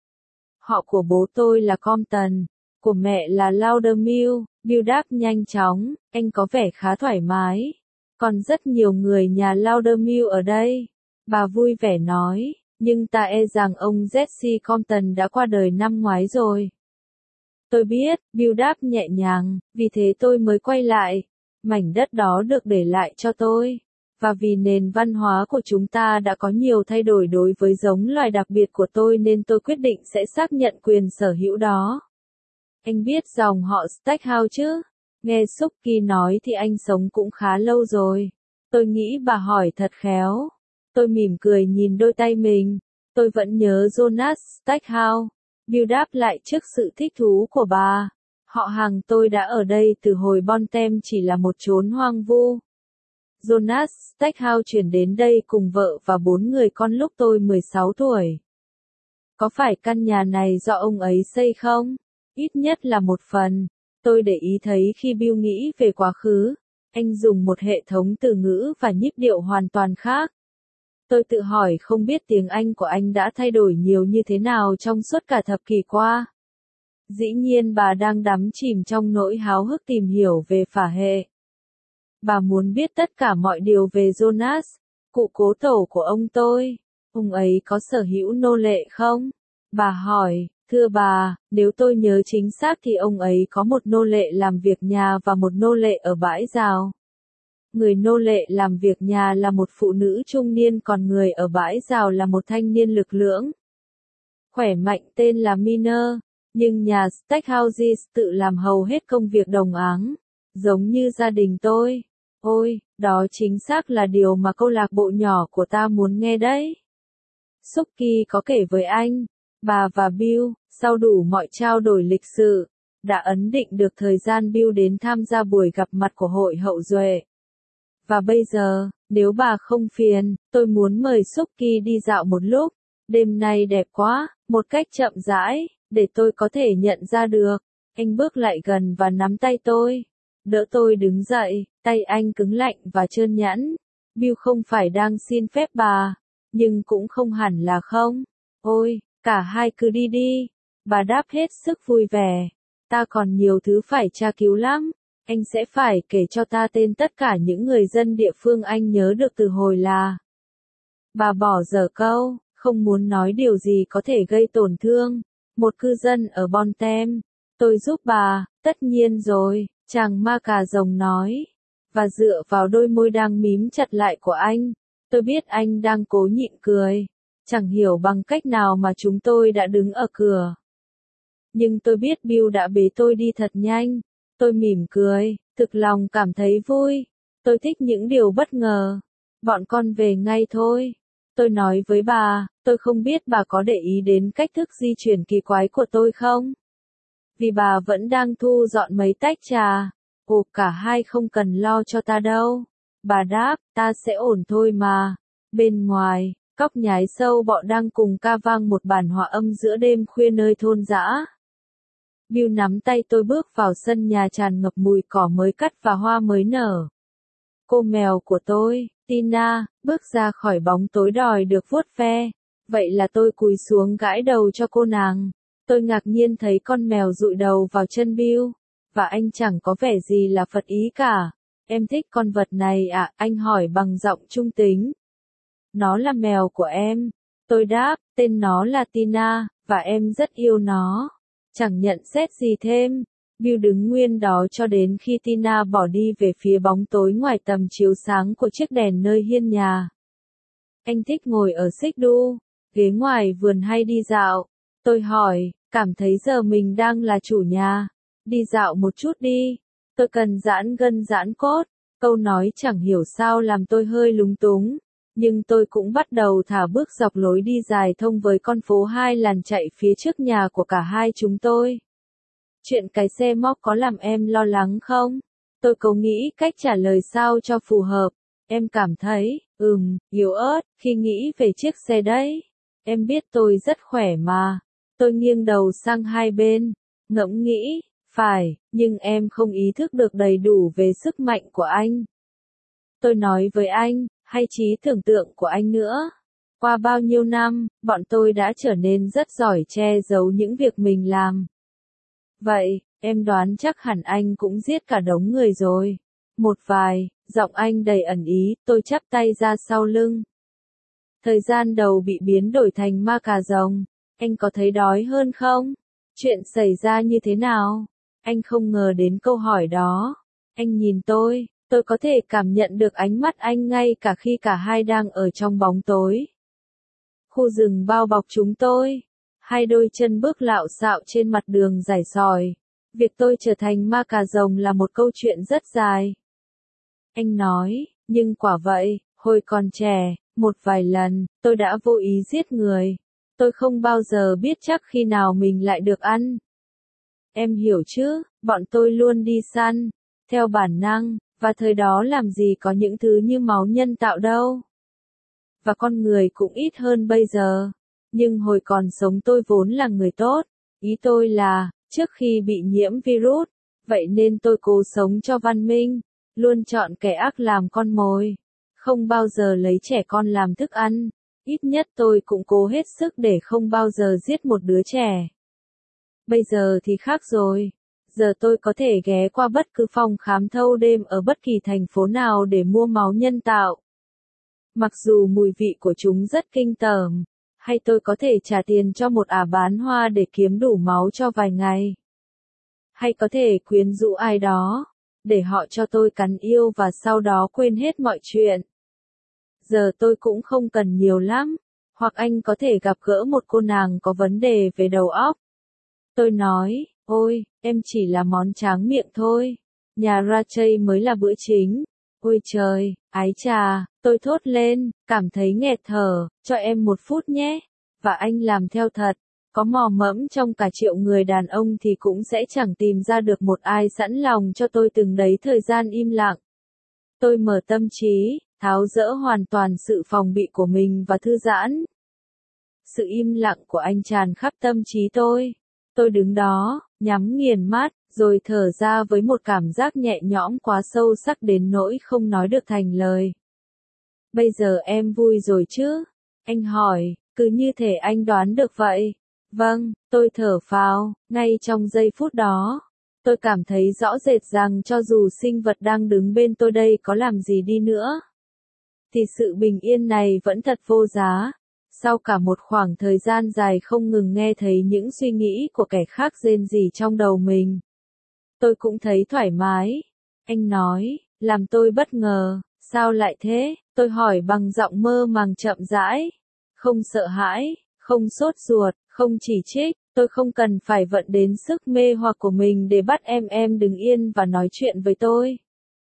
Họ của bố tôi là Compton, của mẹ là Laudermill. Bill đáp nhanh chóng, anh có vẻ khá thoải mái. Còn rất nhiều người nhà Laudermill ở đây. Bà vui vẻ nói, nhưng ta e rằng ông Jesse Compton đã qua đời năm ngoái rồi. Tôi biết, Bill đáp nhẹ nhàng, vì thế tôi mới quay lại. Mảnh đất đó được để lại cho tôi. Và vì nền văn hóa của chúng ta đã có nhiều thay đổi đối với giống loài đặc biệt của tôi nên tôi quyết định sẽ xác nhận quyền sở hữu đó. Anh biết dòng họ Stackhouse chứ? Nghe Suki nói thì anh sống cũng khá lâu rồi. Tôi nghĩ bà hỏi thật khéo. Tôi mỉm cười nhìn đôi tay mình. Tôi vẫn nhớ Jonas Stackhouse. Bill đáp lại trước sự thích thú của bà. Họ hàng tôi đã ở đây từ hồi Bon Tem chỉ là một chốn hoang vu. Jonas Stackhouse chuyển đến đây cùng vợ và 4 người con lúc tôi 16 tuổi. Có phải căn nhà này do ông ấy xây không? Ít nhất là một phần. Tôi để ý thấy khi Bill nghĩ về quá khứ, anh dùng một hệ thống từ ngữ và nhịp điệu hoàn toàn khác. Tôi tự hỏi không biết tiếng Anh của anh đã thay đổi nhiều như thế nào trong suốt cả thập kỷ qua. Dĩ nhiên bà đang đắm chìm trong nỗi háo hức tìm hiểu về phả hệ. Bà muốn biết tất cả mọi điều về Jonas, cụ cố tổ của ông tôi. Ông ấy có sở hữu nô lệ không? Bà hỏi, thưa bà, nếu tôi nhớ chính xác thì ông ấy có một nô lệ làm việc nhà và một nô lệ ở bãi rào. Người nô lệ làm việc nhà là một phụ nữ trung niên còn người ở bãi rào là một thanh niên lực lưỡng. Khỏe mạnh tên là Miner, nhưng nhà Stackhouses tự làm hầu hết công việc đồng áng, giống như gia đình tôi. Ôi, đó chính xác là điều mà câu lạc bộ nhỏ của ta muốn nghe đấy. Suki có kể với anh, bà và Bill, sau đủ mọi trao đổi lịch sự, đã ấn định được thời gian Bill đến tham gia buổi gặp mặt của hội hậu duệ. Và bây giờ, nếu bà không phiền, tôi muốn mời Suki đi dạo một lúc. Đêm nay đẹp quá, một cách chậm rãi, để tôi có thể nhận ra được. Anh bước lại gần và nắm tay tôi. Đỡ tôi đứng dậy, tay anh cứng lạnh và trơn nhẵn. Bill không phải đang xin phép bà, nhưng cũng không hẳn là không. Ôi, cả hai cứ đi đi. Bà đáp hết sức vui vẻ. Ta còn nhiều thứ phải tra cứu lắm. Anh sẽ phải kể cho ta tên tất cả những người dân địa phương anh nhớ được từ hồi là. Bà bỏ dở câu, không muốn nói điều gì có thể gây tổn thương. Một cư dân ở Bon Tem. Tôi giúp bà, tất nhiên rồi, chàng ma cà rồng nói. Và dựa vào đôi môi đang mím chặt lại của anh, tôi biết anh đang cố nhịn cười. Chẳng hiểu bằng cách nào mà chúng tôi đã đứng ở cửa. Nhưng tôi biết Bill đã bế tôi đi thật nhanh. Tôi mỉm cười, thực lòng cảm thấy vui. Tôi thích những điều bất ngờ. Bọn con về ngay thôi. Tôi nói với bà, tôi không biết bà có để ý đến cách thức di chuyển kỳ quái của tôi không? Vì bà vẫn đang thu dọn mấy tách trà. Ồ, cả hai không cần lo cho ta đâu. Bà đáp, ta sẽ ổn thôi mà. Bên ngoài, cóc nhái sâu bọ đang cùng ca vang một bản hòa âm giữa đêm khuya nơi thôn dã. Bill nắm tay tôi bước vào sân nhà tràn ngập mùi cỏ mới cắt và hoa mới nở. Cô mèo của tôi, Tina, bước ra khỏi bóng tối đòi được vuốt ve. Vậy là tôi cúi xuống gãi đầu cho cô nàng. Tôi ngạc nhiên thấy con mèo dụi đầu vào chân Bill. Và anh chẳng có vẻ gì là phật ý cả. Em thích con vật này à? Anh hỏi bằng giọng trung tính. Nó là mèo của em. Tôi đáp, tên nó là Tina, và em rất yêu nó. Chẳng nhận xét gì thêm. Bill đứng nguyên đó cho đến khi Tina bỏ đi về phía bóng tối ngoài tầm chiếu sáng của chiếc đèn nơi hiên nhà. Anh thích ngồi ở xích đu, ghế ngoài vườn hay đi dạo? Tôi hỏi, cảm thấy giờ mình đang là chủ nhà. Đi dạo một chút đi. Tôi cần giãn gân giãn cốt. Câu nói chẳng hiểu sao làm tôi hơi lúng túng. Nhưng tôi cũng bắt đầu thả bước dọc lối đi dài thông với con phố hai làn chạy phía trước nhà của cả hai chúng tôi. Chuyện cái xe móc có làm em lo lắng không? Tôi cố nghĩ cách trả lời sao cho phù hợp. Em cảm thấy, yếu ớt, khi nghĩ về chiếc xe đấy. Em biết tôi rất khỏe mà. Tôi nghiêng đầu sang hai bên, ngẫm nghĩ, phải, nhưng em không ý thức được đầy đủ về sức mạnh của anh. Tôi nói với anh, hay trí tưởng tượng của anh nữa. Qua bao nhiêu năm, bọn tôi đã trở nên rất giỏi che giấu những việc mình làm. Vậy, em đoán chắc hẳn anh cũng giết cả đống người rồi. Một vài, giọng anh đầy ẩn ý, tôi chắp tay ra sau lưng. Thời gian đầu bị biến đổi thành ma cà rồng. Anh có thấy đói hơn không? Chuyện xảy ra như thế nào? Anh không ngờ đến câu hỏi đó. Anh nhìn tôi có thể cảm nhận được ánh mắt anh ngay cả khi cả hai đang ở trong bóng tối. Khu rừng bao bọc chúng tôi. Hai đôi chân bước lạo xạo trên mặt đường rải sỏi. Việc tôi trở thành ma cà rồng là một câu chuyện rất dài. Anh nói, nhưng quả vậy, hồi còn trẻ, một vài lần, tôi đã vô ý giết người. Tôi không bao giờ biết chắc khi nào mình lại được ăn. Em hiểu chứ, bọn tôi luôn đi săn, theo bản năng, và thời đó làm gì có những thứ như máu nhân tạo đâu. Và con người cũng ít hơn bây giờ. Nhưng hồi còn sống tôi vốn là người tốt. Ý tôi là, trước khi bị nhiễm virus, vậy nên tôi cố sống cho văn minh, luôn chọn kẻ ác làm con mồi, không bao giờ lấy trẻ con làm thức ăn, ít nhất tôi cũng cố hết sức để không bao giờ giết một đứa trẻ. Bây giờ thì khác rồi, giờ tôi có thể ghé qua bất cứ phòng khám thâu đêm ở bất kỳ thành phố nào để mua máu nhân tạo. Mặc dù mùi vị của chúng rất kinh tởm, hay tôi có thể trả tiền cho một ả bán hoa để kiếm đủ máu cho vài ngày. Hay có thể quyến rũ ai đó, để họ cho tôi cắn yêu và sau đó quên hết mọi chuyện. Giờ tôi cũng không cần nhiều lắm, hoặc anh có thể gặp gỡ một cô nàng có vấn đề về đầu óc. Tôi nói, ôi, em chỉ là món tráng miệng thôi, nhà Rachel mới là bữa chính. Ôi trời, ái chà, tôi thốt lên, cảm thấy nghẹt thở, cho em 1 phút nhé. Và anh làm theo thật, có mò mẫm trong cả triệu người đàn ông thì cũng sẽ chẳng tìm ra được một ai sẵn lòng cho tôi từng đấy thời gian im lặng. Tôi mở tâm trí, tháo dỡ hoàn toàn sự phòng bị của mình và thư giãn. Sự im lặng của anh tràn khắp tâm trí tôi. Tôi đứng đó, nhắm nghiền mắt, rồi thở ra với một cảm giác nhẹ nhõm quá sâu sắc đến nỗi không nói được thành lời. Bây giờ em vui rồi chứ? Anh hỏi, cứ như thể anh đoán được vậy. Vâng, tôi thở phào, ngay trong giây phút đó. Tôi cảm thấy rõ rệt rằng cho dù sinh vật đang đứng bên tôi đây có làm gì đi nữa, thì sự bình yên này vẫn thật vô giá. Sau cả một khoảng thời gian dài không ngừng nghe thấy những suy nghĩ của kẻ khác rên rỉ trong đầu mình, tôi cũng thấy thoải mái. Anh nói, làm tôi bất ngờ, sao lại thế? Tôi hỏi bằng giọng mơ màng chậm rãi. Không sợ hãi, không sốt ruột, không chỉ trích, tôi không cần phải vận đến sức mê hoặc của mình để bắt em đứng yên và nói chuyện với tôi.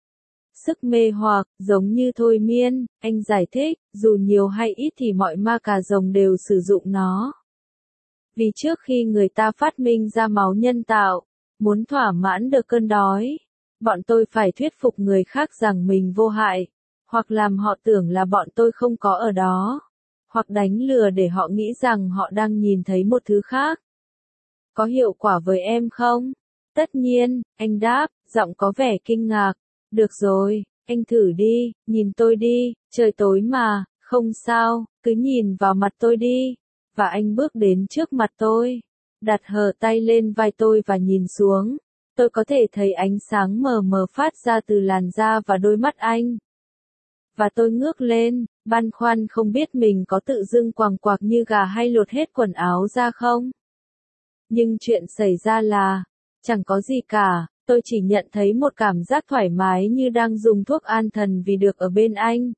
Sức mê hoặc, giống như thôi miên, anh giải thích, dù nhiều hay ít thì mọi ma cà rồng đều sử dụng nó. Vì trước khi người ta phát minh ra máu nhân tạo, muốn thỏa mãn được cơn đói, bọn tôi phải thuyết phục người khác rằng mình vô hại, hoặc làm họ tưởng là bọn tôi không có ở đó, hoặc đánh lừa để họ nghĩ rằng họ đang nhìn thấy một thứ khác. Có hiệu quả với em không? Tất nhiên, anh đáp, giọng có vẻ kinh ngạc. Được rồi, anh thử đi, nhìn tôi đi, trời tối mà, không sao, cứ nhìn vào mặt tôi đi. Và anh bước đến trước mặt tôi, đặt hờ tay lên vai tôi và nhìn xuống. Tôi có thể thấy ánh sáng mờ mờ phát ra từ làn da và đôi mắt anh. Và tôi ngước lên, băn khoăn không biết mình có tự dưng quàng quạc như gà hay lột hết quần áo ra không. Nhưng chuyện xảy ra là, chẳng có gì cả, tôi chỉ nhận thấy một cảm giác thoải mái như đang dùng thuốc an thần vì được ở bên anh.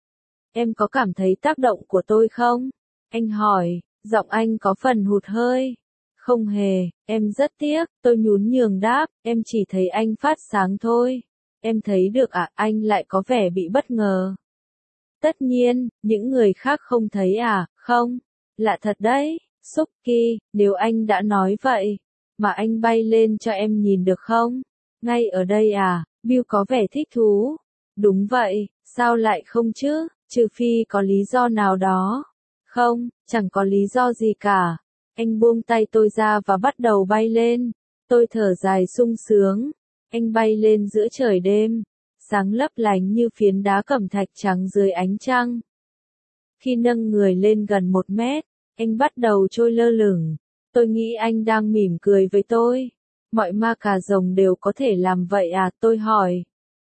Em có cảm thấy tác động của tôi không? Anh hỏi, giọng anh có phần hụt hơi. Không hề, em rất tiếc, tôi nhún nhường đáp, em chỉ thấy anh phát sáng thôi. Em thấy được à, anh lại có vẻ bị bất ngờ. Tất nhiên, những người khác không thấy à, không? Lạ thật đấy, Suki, nếu anh đã nói vậy, mà anh bay lên cho em nhìn được không? Ngay ở đây à, Bill có vẻ thích thú. Đúng vậy, sao lại không chứ, trừ phi có lý do nào đó. Không, chẳng có lý do gì cả. Anh buông tay tôi ra và bắt đầu bay lên. Tôi thở dài sung sướng. Anh bay lên giữa trời đêm, sáng lấp lánh như phiến đá cẩm thạch trắng dưới ánh trăng. Khi nâng người lên gần 1 mét, anh bắt đầu trôi lơ lửng. Tôi nghĩ anh đang mỉm cười với tôi. Mọi ma cà rồng đều có thể làm vậy à, tôi hỏi.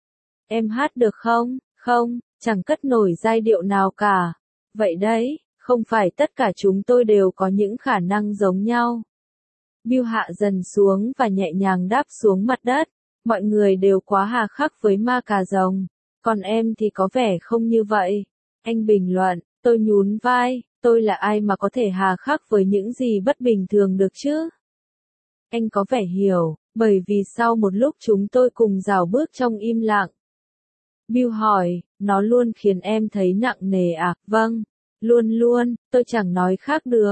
Em hát được không? Không, chẳng cất nổi giai điệu nào cả. Vậy đấy, không phải tất cả chúng tôi đều có những khả năng giống nhau. Bill hạ dần xuống và nhẹ nhàng đáp xuống mặt đất. Mọi người đều quá hà khắc với ma cà rồng. Còn em thì có vẻ không như vậy. Anh bình luận, tôi nhún vai, tôi là ai mà có thể hà khắc với những gì bất bình thường được chứ? Anh có vẻ hiểu, bởi vì sau một lúc chúng tôi cùng rảo bước trong im lặng. Bill hỏi, nó luôn khiến em thấy nặng nề à? Vâng, luôn luôn, tôi chẳng nói khác được.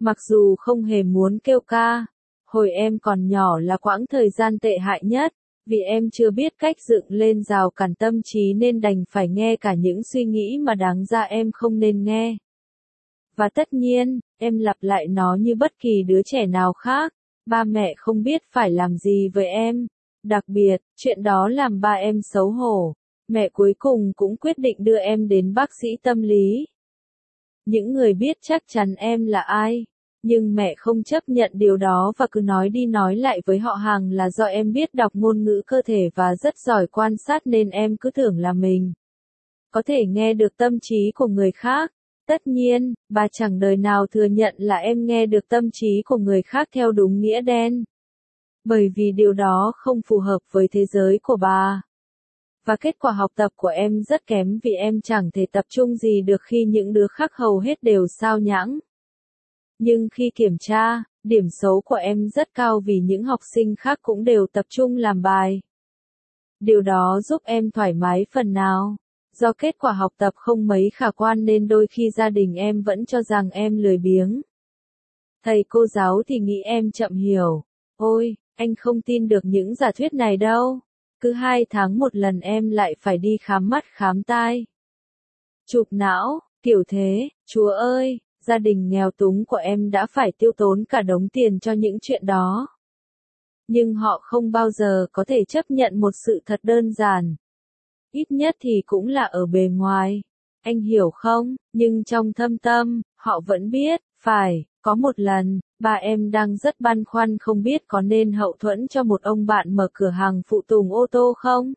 Mặc dù không hề muốn kêu ca, hồi em còn nhỏ là quãng thời gian tệ hại nhất, vì em chưa biết cách dựng lên rào cản tâm trí nên đành phải nghe cả những suy nghĩ mà đáng ra em không nên nghe. Và tất nhiên, em lặp lại nó như bất kỳ đứa trẻ nào khác, ba mẹ không biết phải làm gì với em. Đặc biệt, chuyện đó làm ba em xấu hổ. Mẹ cuối cùng cũng quyết định đưa em đến bác sĩ tâm lý. Những người biết chắc chắn em là ai. Nhưng mẹ không chấp nhận điều đó và cứ nói đi nói lại với họ hàng là do em biết đọc ngôn ngữ cơ thể và rất giỏi quan sát nên em cứ tưởng là mình có thể nghe được tâm trí của người khác. Tất nhiên, bà chẳng đời nào thừa nhận là em nghe được tâm trí của người khác theo đúng nghĩa đen. Bởi vì điều đó không phù hợp với thế giới của bà. Và kết quả học tập của em rất kém vì em chẳng thể tập trung gì được khi những đứa khác hầu hết đều sao nhãng. Nhưng khi kiểm tra, điểm số của em rất cao vì những học sinh khác cũng đều tập trung làm bài. Điều đó giúp em thoải mái phần nào. Do kết quả học tập không mấy khả quan nên đôi khi gia đình em vẫn cho rằng em lười biếng. Thầy cô giáo thì nghĩ em chậm hiểu. Ôi, anh không tin được những giả thuyết này đâu. Cứ 2 tháng một lần em lại phải đi khám mắt khám tai. Chụp não, kiểu thế, Chúa ơi, gia đình nghèo túng của em đã phải tiêu tốn cả đống tiền cho những chuyện đó. Nhưng họ không bao giờ có thể chấp nhận một sự thật đơn giản. Ít nhất thì cũng là ở bề ngoài. Anh hiểu không? Nhưng trong thâm tâm, họ vẫn biết, phải, có một lần, ba em đang rất băn khoăn không biết có nên hậu thuẫn cho một ông bạn mở cửa hàng phụ tùng ô tô không?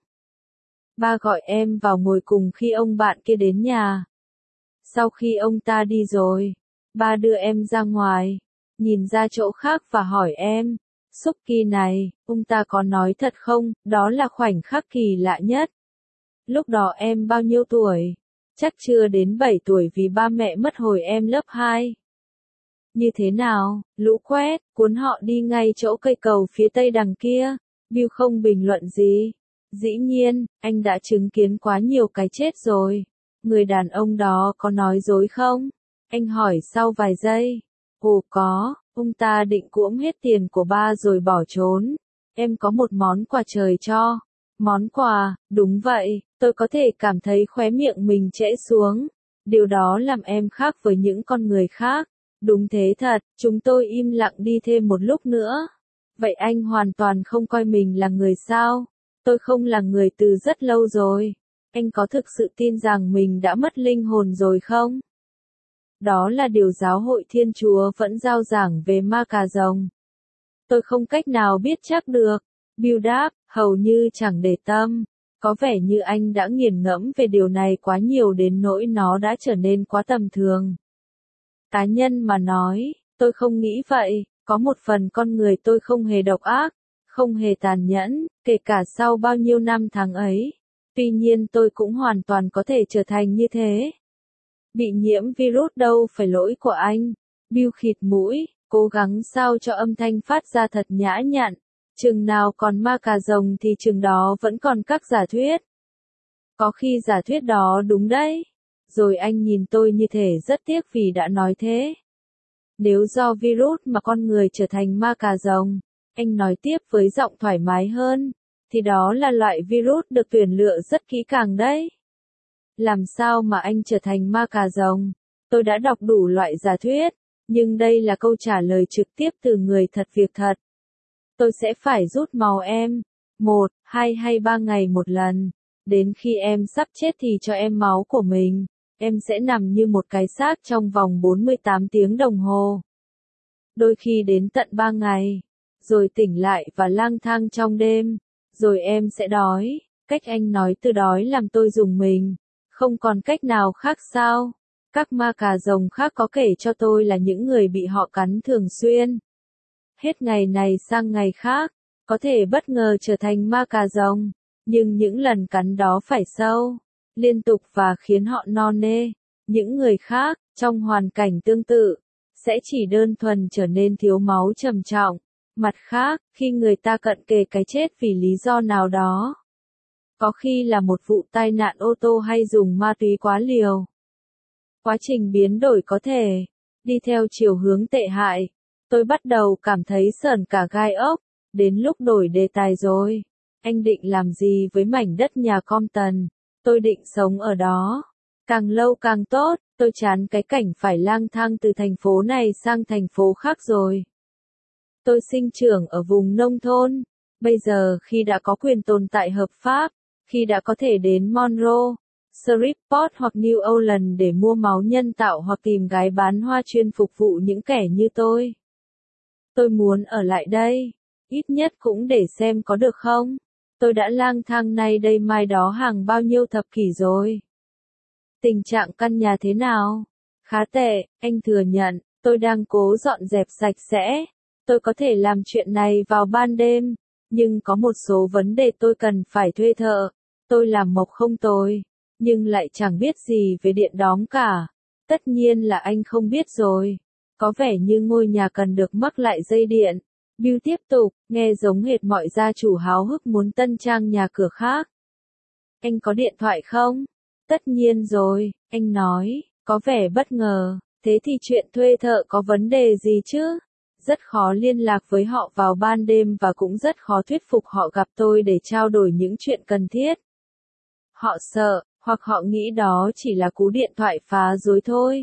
Ba gọi em vào ngồi cùng khi ông bạn kia đến nhà. Sau khi ông ta đi rồi, ba đưa em ra ngoài, nhìn ra chỗ khác và hỏi em, Suki này, ông ta có nói thật không? Đó là khoảnh khắc kỳ lạ nhất. Lúc đó em bao nhiêu tuổi? Chắc chưa đến 7 tuổi vì ba mẹ mất hồi em lớp 2. Như thế nào? Lũ quét, cuốn họ đi ngay chỗ cây cầu phía tây đằng kia. Bill không bình luận gì. Dĩ nhiên, anh đã chứng kiến quá nhiều cái chết rồi. Người đàn ông đó có nói dối không? Anh hỏi sau vài giây. Ồ có, ông ta định cuỗm hết tiền của ba rồi bỏ trốn. Em có một món quà trời cho. Món quà, đúng vậy, tôi có thể cảm thấy khóe miệng mình trễ xuống. Điều đó làm em khác với những con người khác. Đúng thế thật, chúng tôi im lặng đi thêm một lúc nữa. Vậy anh hoàn toàn không coi mình là người sao? Tôi không là người từ rất lâu rồi. Anh có thực sự tin rằng mình đã mất linh hồn rồi không? Đó là điều giáo hội Thiên Chúa vẫn rao giảng về ma cà rồng. Tôi không cách nào biết chắc được. Bill đáp, hầu như chẳng để tâm. Có vẻ như anh đã nghiền ngẫm về điều này quá nhiều đến nỗi nó đã trở nên quá tầm thường. Cá nhân mà nói, tôi không nghĩ vậy. Có một phần con người tôi không hề độc ác, không hề tàn nhẫn, kể cả sau bao nhiêu năm tháng ấy. Tuy nhiên tôi cũng hoàn toàn có thể trở thành như thế. Bị nhiễm virus đâu phải lỗi của anh. Bill khịt mũi, cố gắng sao cho âm thanh phát ra thật nhã nhặn. Chừng nào còn ma cà rồng thì chừng đó vẫn còn các giả thuyết. Có khi giả thuyết đó đúng đấy. Rồi anh nhìn tôi như thể rất tiếc vì đã nói thế. Nếu do virus mà con người trở thành ma cà rồng, anh nói tiếp với giọng thoải mái hơn, thì đó là loại virus được tuyển lựa rất kỹ càng đấy. Làm sao mà anh trở thành ma cà rồng? Tôi đã đọc đủ loại giả thuyết, nhưng đây là câu trả lời trực tiếp từ người thật việc thật. Tôi sẽ phải rút máu em, 1, 2 hay 3 ngày một lần. Đến khi em sắp chết thì cho em máu của mình. Em sẽ nằm như một cái xác trong vòng 48 tiếng đồng hồ. Đôi khi đến tận 3 ngày. Rồi tỉnh lại và lang thang trong đêm. Rồi em sẽ đói. Cách anh nói từ đói làm tôi rùng mình. Không còn cách nào khác sao? Các ma cà rồng khác có kể cho tôi là những người bị họ cắn thường xuyên. Hết ngày này sang ngày khác, có thể bất ngờ trở thành ma cà rồng, nhưng những lần cắn đó phải sâu, liên tục và khiến họ no nê. Những người khác, trong hoàn cảnh tương tự, sẽ chỉ đơn thuần trở nên thiếu máu trầm trọng. Mặt khác, khi người ta cận kề cái chết vì lý do nào đó, có khi là một vụ tai nạn ô tô hay dùng ma túy quá liều, quá trình biến đổi có thể đi theo chiều hướng tệ hại. Tôi bắt đầu cảm thấy sởn cả gai ốc, đến lúc đổi đề tài rồi. Anh định làm gì với mảnh đất nhà Compton? Tôi định sống ở đó. Càng lâu càng tốt, tôi chán cái cảnh phải lang thang từ thành phố này sang thành phố khác rồi. Tôi sinh trưởng ở vùng nông thôn. Bây giờ khi đã có quyền tồn tại hợp pháp, khi đã có thể đến Monroe, Shreveport hoặc New Orleans để mua máu nhân tạo hoặc tìm gái bán hoa chuyên phục vụ những kẻ như tôi muốn ở lại đây, ít nhất cũng để xem có được không. Tôi đã lang thang nay đây mai đó hàng bao nhiêu thập kỷ rồi. Tình trạng căn nhà thế nào? Khá tệ, anh thừa nhận, tôi đang cố dọn dẹp sạch sẽ. Tôi có thể làm chuyện này vào ban đêm, nhưng có một số vấn đề tôi cần phải thuê thợ. Tôi làm mộc không tồi, nhưng lại chẳng biết gì về điện đóm cả. Tất nhiên là anh không biết rồi. Có vẻ như ngôi nhà cần được mắc lại dây điện. Bill tiếp tục, nghe giống hệt mọi gia chủ háo hức muốn tân trang nhà cửa khác. Anh có điện thoại không? Tất nhiên rồi, anh nói, có vẻ bất ngờ. Thế thì chuyện thuê thợ có vấn đề gì chứ? Rất khó liên lạc với họ vào ban đêm và cũng rất khó thuyết phục họ gặp tôi để trao đổi những chuyện cần thiết. Họ sợ, hoặc họ nghĩ đó chỉ là cú điện thoại phá rối thôi.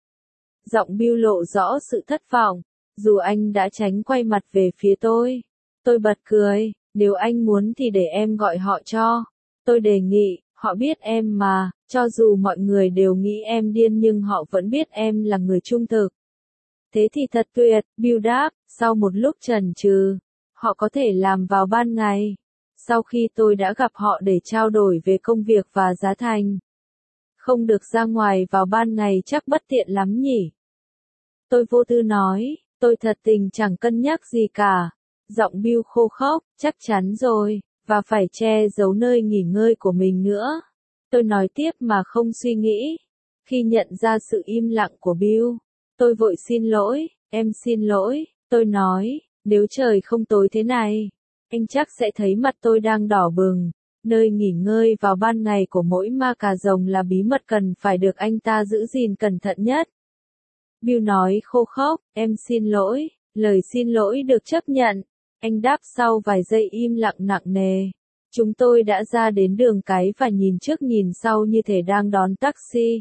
Giọng Bill lộ rõ sự thất vọng, dù anh đã tránh quay mặt về phía tôi. Tôi bật cười, nếu anh muốn thì để em gọi họ cho. Tôi đề nghị, họ biết em mà, cho dù mọi người đều nghĩ em điên nhưng họ vẫn biết em là người trung thực. Thế thì thật tuyệt, Bill đáp, sau một lúc chần chừ, họ có thể làm vào ban ngày. Sau khi tôi đã gặp họ để trao đổi về công việc và giá thành. Không được ra ngoài vào ban ngày chắc bất tiện lắm nhỉ? Tôi vô tư nói, tôi thật tình chẳng cân nhắc gì cả. Giọng Bill khô khốc, chắc chắn rồi, và phải che giấu nơi nghỉ ngơi của mình nữa. Tôi nói tiếp mà không suy nghĩ. Khi nhận ra sự im lặng của Bill, tôi vội xin lỗi, em xin lỗi, tôi nói, nếu trời không tối thế này, anh chắc sẽ thấy mặt tôi đang đỏ bừng. Nơi nghỉ ngơi vào ban ngày của mỗi ma cà rồng là bí mật cần phải được anh ta giữ gìn cẩn thận nhất. Bill nói khô khốc, em xin lỗi, lời xin lỗi được chấp nhận. Anh đáp sau vài giây im lặng nặng nề. Chúng tôi đã ra đến đường cái và nhìn trước nhìn sau như thể đang đón taxi.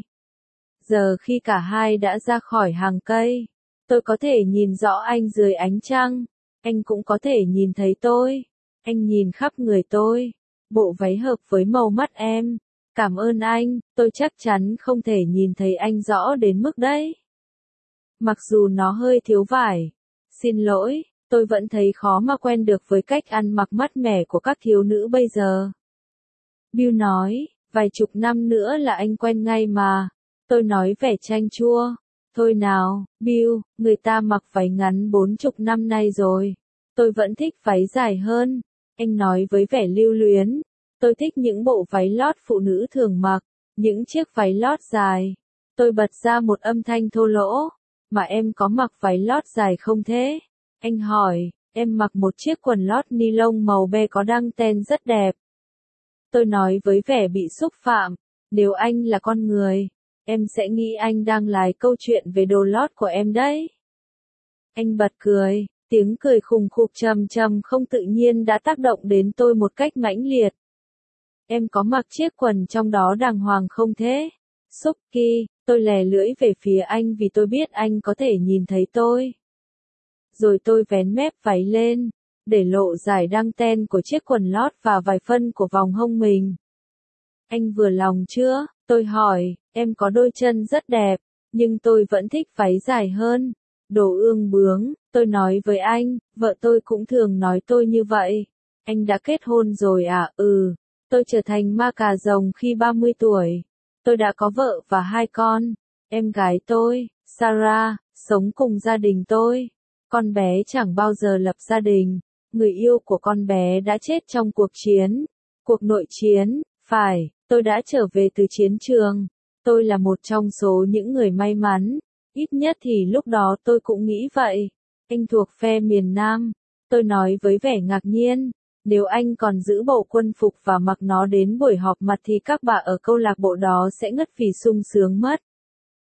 Giờ khi cả hai đã ra khỏi hàng cây, tôi có thể nhìn rõ anh dưới ánh trăng. Anh cũng có thể nhìn thấy tôi. Anh nhìn khắp người tôi. Bộ váy hợp với màu mắt em. Cảm ơn anh, tôi chắc chắn không thể nhìn thấy anh rõ đến mức đấy. Mặc dù nó hơi thiếu vải. Xin lỗi, tôi vẫn thấy khó mà quen được với cách ăn mặc mát mẻ của các thiếu nữ bây giờ. Bill nói, vài chục năm nữa là anh quen ngay mà. Tôi nói vẻ chanh chua. Thôi nào, Bill, người ta mặc váy ngắn 40 năm nay rồi. Tôi vẫn thích váy dài hơn. Anh nói với vẻ lưu luyến. Tôi thích những bộ váy lót phụ nữ thường mặc, những chiếc váy lót dài. Tôi bật ra một âm thanh thô lỗ. Mà em có mặc váy lót dài không thế? Anh hỏi, em mặc một chiếc quần lót ni lông màu be có đăng ten rất đẹp. Tôi nói với vẻ bị xúc phạm, nếu anh là con người, em sẽ nghĩ anh đang lái câu chuyện về đồ lót của em đấy. Anh bật cười, tiếng cười khùng khục trầm trầm không tự nhiên đã tác động đến tôi một cách mãnh liệt. Em có mặc chiếc quần trong đó đàng hoàng không thế? Suki, tôi lè lưỡi về phía anh vì tôi biết anh có thể nhìn thấy tôi. Rồi tôi vén mép váy lên, để lộ dải đăng ten của chiếc quần lót và vài phân của vòng hông mình. Anh vừa lòng chưa? Tôi hỏi, em có đôi chân rất đẹp, nhưng tôi vẫn thích váy dài hơn. Đồ ương bướng, tôi nói với anh, vợ tôi cũng thường nói tôi như vậy. Anh đã kết hôn rồi à? Ừ, tôi trở thành ma cà rồng khi 30 tuổi. Tôi đã có vợ và 2 con. Em gái tôi, Sarah, sống cùng gia đình tôi. Con bé chẳng bao giờ lập gia đình. Người yêu của con bé đã chết trong cuộc chiến. Cuộc nội chiến, phải, tôi đã trở về từ chiến trường. Tôi là một trong số những người may mắn. Ít nhất thì lúc đó tôi cũng nghĩ vậy. Anh thuộc phe miền Nam. Tôi nói với vẻ ngạc nhiên. Nếu anh còn giữ bộ quân phục và mặc nó đến buổi họp mặt thì các bà ở câu lạc bộ đó sẽ ngất vì sung sướng mất.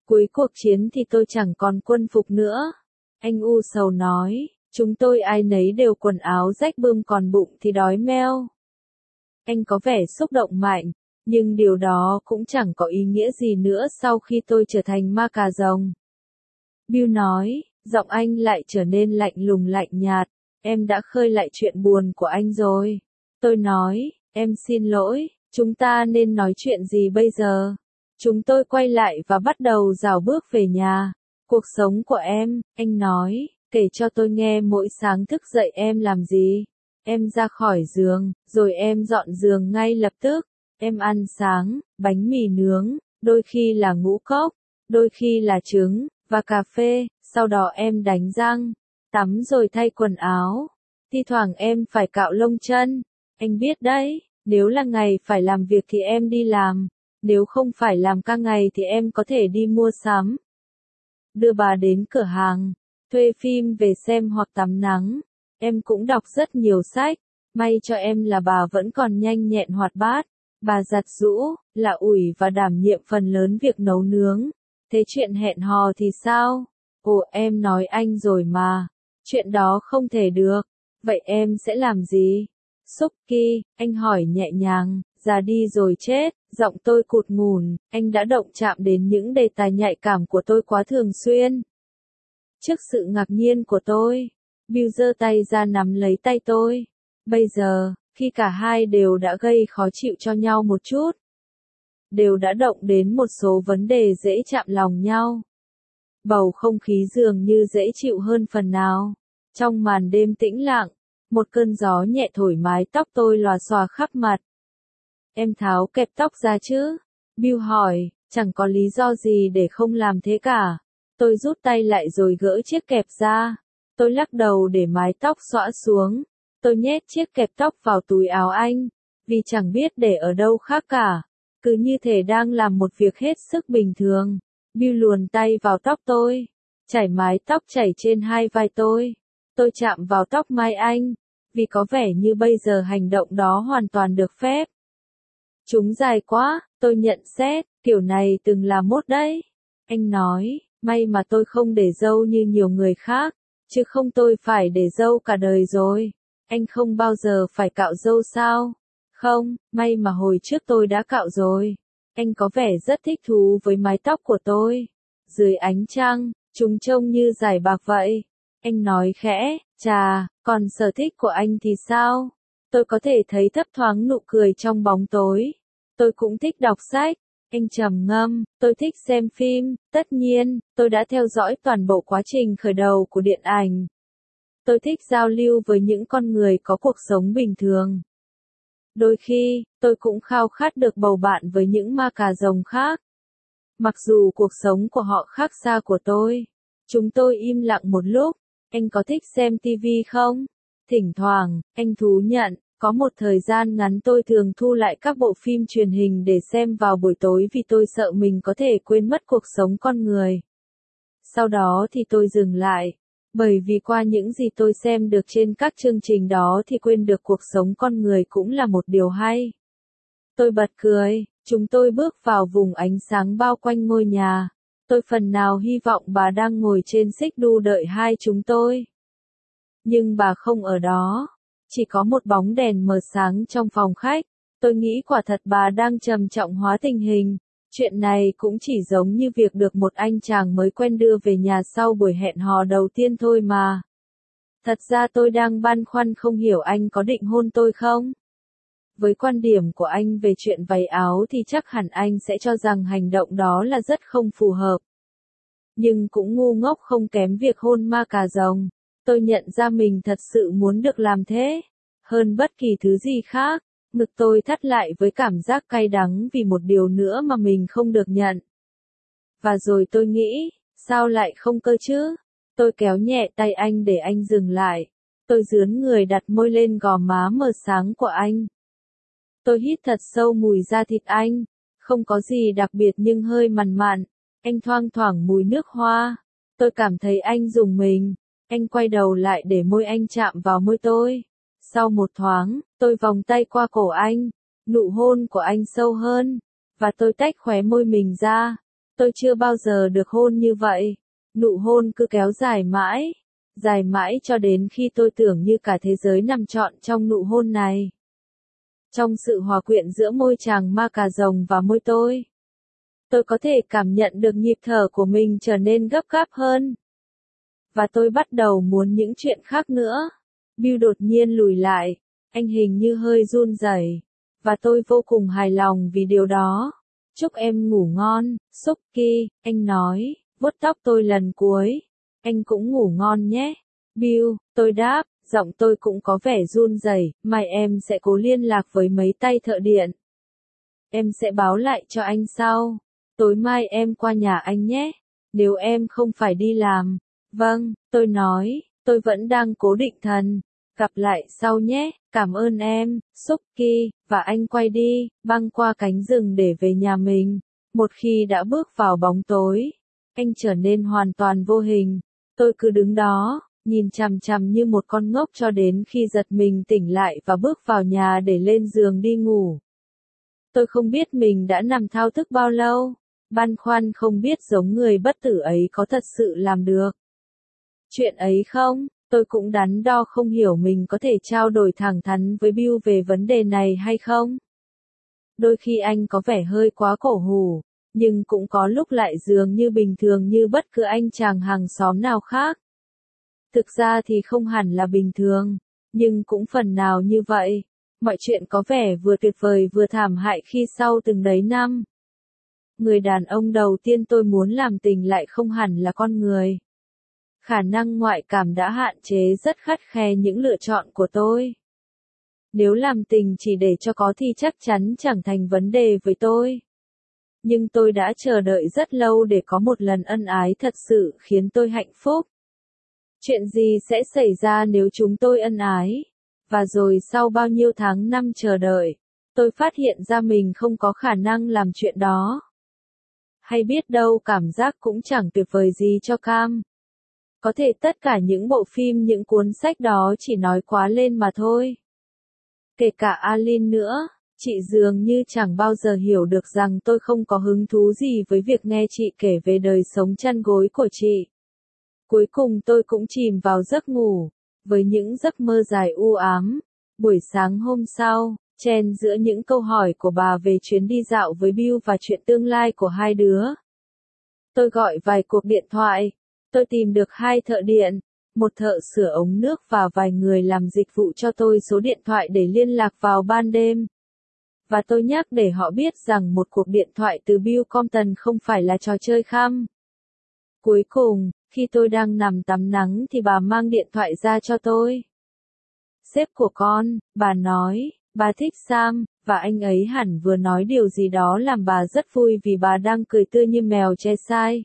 Cuối cuộc chiến thì tôi chẳng còn quân phục nữa. Anh u sầu nói, chúng tôi ai nấy đều quần áo rách bươm còn bụng thì đói meo. Anh có vẻ xúc động mạnh, nhưng điều đó cũng chẳng có ý nghĩa gì nữa sau khi tôi trở thành ma cà rồng. Bill nói, giọng anh lại trở nên lạnh lùng lạnh nhạt, em đã khơi lại chuyện buồn của anh rồi. Tôi nói, em xin lỗi, chúng ta nên nói chuyện gì bây giờ? Chúng tôi quay lại và bắt đầu rảo bước về nhà. Cuộc sống của em, anh nói, kể cho tôi nghe mỗi sáng thức dậy em làm gì. Em ra khỏi giường, rồi em dọn giường ngay lập tức. Em ăn sáng, bánh mì nướng, đôi khi là ngũ cốc, đôi khi là trứng, và cà phê, sau đó em đánh răng, tắm rồi thay quần áo. Thi thoảng em phải cạo lông chân. Anh biết đấy, nếu là ngày phải làm việc thì em đi làm, nếu không phải làm ca ngày thì em có thể đi mua sắm. Đưa bà đến cửa hàng, thuê phim về xem hoặc tắm nắng. Em cũng đọc rất nhiều sách, may cho em là bà vẫn còn nhanh nhẹn hoạt bát. Bà giặt giũ, lạ ủi và đảm nhiệm phần lớn việc nấu nướng. Thế chuyện hẹn hò thì sao? Ồ, em nói anh rồi mà. Chuyện đó không thể được. Vậy em sẽ làm gì? Suki, anh hỏi nhẹ nhàng, già đi rồi chết, giọng tôi cụt ngùn, anh đã động chạm đến những đề tài nhạy cảm của tôi quá thường xuyên. Trước sự ngạc nhiên của tôi, Bill giơ tay ra nắm lấy tay tôi. Bây giờ, khi cả hai đều đã gây khó chịu cho nhau một chút, đều đã động đến một số vấn đề dễ chạm lòng nhau. Bầu không khí dường như dễ chịu hơn phần nào. Trong màn đêm tĩnh lặng, một cơn gió nhẹ thổi mái tóc tôi lòa xòa khắp mặt. Em tháo kẹp tóc ra chứ? Bill hỏi, chẳng có lý do gì để không làm thế cả. Tôi rút tay lại rồi gỡ chiếc kẹp ra. Tôi lắc đầu để mái tóc xõa xuống. Tôi nhét chiếc kẹp tóc vào túi áo anh, vì chẳng biết để ở đâu khác cả. Cứ như thể đang làm một việc hết sức bình thường. Bill luồn tay vào tóc tôi, chảy mái tóc chảy trên hai vai tôi. Tôi chạm vào tóc mai anh, vì có vẻ như bây giờ hành động đó hoàn toàn được phép. Chúng dài quá, tôi nhận xét, kiểu này từng là mốt đấy. Anh nói, may mà tôi không để râu như nhiều người khác, chứ không tôi phải để râu cả đời rồi. Anh không bao giờ phải cạo râu sao? Không, may mà hồi trước tôi đã cạo rồi. Anh có vẻ rất thích thú với mái tóc của tôi. Dưới ánh trăng, chúng trông như giải bạc vậy. Anh nói khẽ, chà, còn sở thích của anh thì sao? Tôi có thể thấy thấp thoáng nụ cười trong bóng tối. Tôi cũng thích đọc sách. Anh trầm ngâm, tôi thích xem phim, tất nhiên, tôi đã theo dõi toàn bộ quá trình khởi đầu của điện ảnh. Tôi thích giao lưu với những con người có cuộc sống bình thường. Đôi khi, tôi cũng khao khát được bầu bạn với những ma cà rồng khác. Mặc dù cuộc sống của họ khác xa của tôi. Chúng tôi im lặng một lúc. Anh có thích xem TV không? Thỉnh thoảng, anh thú nhận, có một thời gian ngắn tôi thường thu lại các bộ phim truyền hình để xem vào buổi tối vì tôi sợ mình có thể quên mất cuộc sống con người. Sau đó thì tôi dừng lại. Bởi vì qua những gì tôi xem được trên các chương trình đó thì quên được cuộc sống con người cũng là một điều hay. Tôi bật cười, chúng tôi bước vào vùng ánh sáng bao quanh ngôi nhà. Tôi phần nào hy vọng bà đang ngồi trên xích đu đợi hai chúng tôi. Nhưng bà không ở đó. Chỉ có một bóng đèn mờ sáng trong phòng khách. Tôi nghĩ quả thật bà đang trầm trọng hóa tình hình. Chuyện này cũng chỉ giống như việc được một anh chàng mới quen đưa về nhà sau buổi hẹn hò đầu tiên thôi mà. Thật ra tôi đang băn khoăn không hiểu anh có định hôn tôi không? Với quan điểm của anh về chuyện váy áo thì chắc hẳn anh sẽ cho rằng hành động đó là rất không phù hợp. Nhưng cũng ngu ngốc không kém việc hôn ma cà rồng. Tôi nhận ra mình thật sự muốn được làm thế. Hơn bất kỳ thứ gì khác. Ngực tôi thắt lại với cảm giác cay đắng vì một điều nữa mà mình không được nhận. Và rồi tôi nghĩ, sao lại không cơ chứ? Tôi kéo nhẹ tay anh để anh dừng lại. Tôi dướn người đặt môi lên gò má mờ sáng của anh. Tôi hít thật sâu mùi da thịt anh. Không có gì đặc biệt nhưng hơi mặn mặn. Anh thoang thoảng mùi nước hoa. Tôi cảm thấy anh rùng mình. Anh quay đầu lại để môi anh chạm vào môi tôi. Sau một thoáng, tôi vòng tay qua cổ anh. Nụ hôn của anh sâu hơn. Và tôi tách khóe môi mình ra. Tôi chưa bao giờ được hôn như vậy. Nụ hôn cứ kéo dài mãi cho đến khi tôi tưởng như cả thế giới nằm trọn trong nụ hôn này. Trong sự hòa quyện giữa môi chàng ma cà rồng và môi tôi có thể cảm nhận được nhịp thở của mình trở nên gấp gáp hơn. Và tôi bắt đầu muốn những chuyện khác nữa. Bill đột nhiên lùi lại, anh hình như hơi run rẩy, và tôi vô cùng hài lòng vì điều đó. Chúc em ngủ ngon, Suki, anh nói, vuốt tóc tôi lần cuối. Anh cũng ngủ ngon nhé. Bill, tôi đáp, giọng tôi cũng có vẻ run rẩy, mai em sẽ cố liên lạc với mấy tay thợ điện. Em sẽ báo lại cho anh sau. Tối mai em qua nhà anh nhé, nếu em không phải đi làm. Vâng, tôi nói, tôi vẫn đang cố định thần. Gặp lại sau nhé, cảm ơn em, Suki, và anh quay đi, băng qua cánh rừng để về nhà mình. Một khi đã bước vào bóng tối, anh trở nên hoàn toàn vô hình. Tôi cứ đứng đó, nhìn chằm chằm như một con ngốc cho đến khi giật mình tỉnh lại và bước vào nhà để lên giường đi ngủ. Tôi không biết mình đã nằm thao thức bao lâu, băn khoăn không biết giống người bất tử ấy có thật sự làm được chuyện ấy không. Tôi cũng đắn đo không hiểu mình có thể trao đổi thẳng thắn với Bill về vấn đề này hay không. Đôi khi anh có vẻ hơi quá cổ hủ, nhưng cũng có lúc lại dường như bình thường như bất cứ anh chàng hàng xóm nào khác. Thực ra thì không hẳn là bình thường, nhưng cũng phần nào như vậy. Mọi chuyện có vẻ vừa tuyệt vời vừa thảm hại khi sau từng đấy năm. Người đàn ông đầu tiên tôi muốn làm tình lại không hẳn là con người. Khả năng ngoại cảm đã hạn chế rất khắt khe những lựa chọn của tôi. Nếu làm tình chỉ để cho có thì chắc chắn chẳng thành vấn đề với tôi. Nhưng tôi đã chờ đợi rất lâu để có một lần ân ái thật sự khiến tôi hạnh phúc. Chuyện gì sẽ xảy ra nếu chúng tôi ân ái? Và rồi sau bao nhiêu tháng năm chờ đợi, tôi phát hiện ra mình không có khả năng làm chuyện đó. Hay biết đâu cảm giác cũng chẳng tuyệt vời gì cho Cam. Có thể tất cả những bộ phim những cuốn sách đó chỉ nói quá lên mà thôi. Kể cả Aline nữa, chị dường như chẳng bao giờ hiểu được rằng tôi không có hứng thú gì với việc nghe chị kể về đời sống chăn gối của chị. Cuối cùng tôi cũng chìm vào giấc ngủ, với những giấc mơ dài u ám. Buổi sáng hôm sau, chen giữa những câu hỏi của bà về chuyến đi dạo với Bill và chuyện tương lai của hai đứa. Tôi gọi vài cuộc điện thoại. Tôi tìm được 2 thợ điện, một thợ sửa ống nước và vài người làm dịch vụ cho tôi số điện thoại để liên lạc vào ban đêm. Và tôi nhắc để họ biết rằng một cuộc điện thoại từ Bill Compton không phải là trò chơi khăm. Cuối cùng, khi tôi đang nằm tắm nắng thì bà mang điện thoại ra cho tôi. Sếp của con, bà nói, bà thích Sam, và anh ấy hẳn vừa nói điều gì đó làm bà rất vui vì bà đang cười tươi như mèo Cheshire.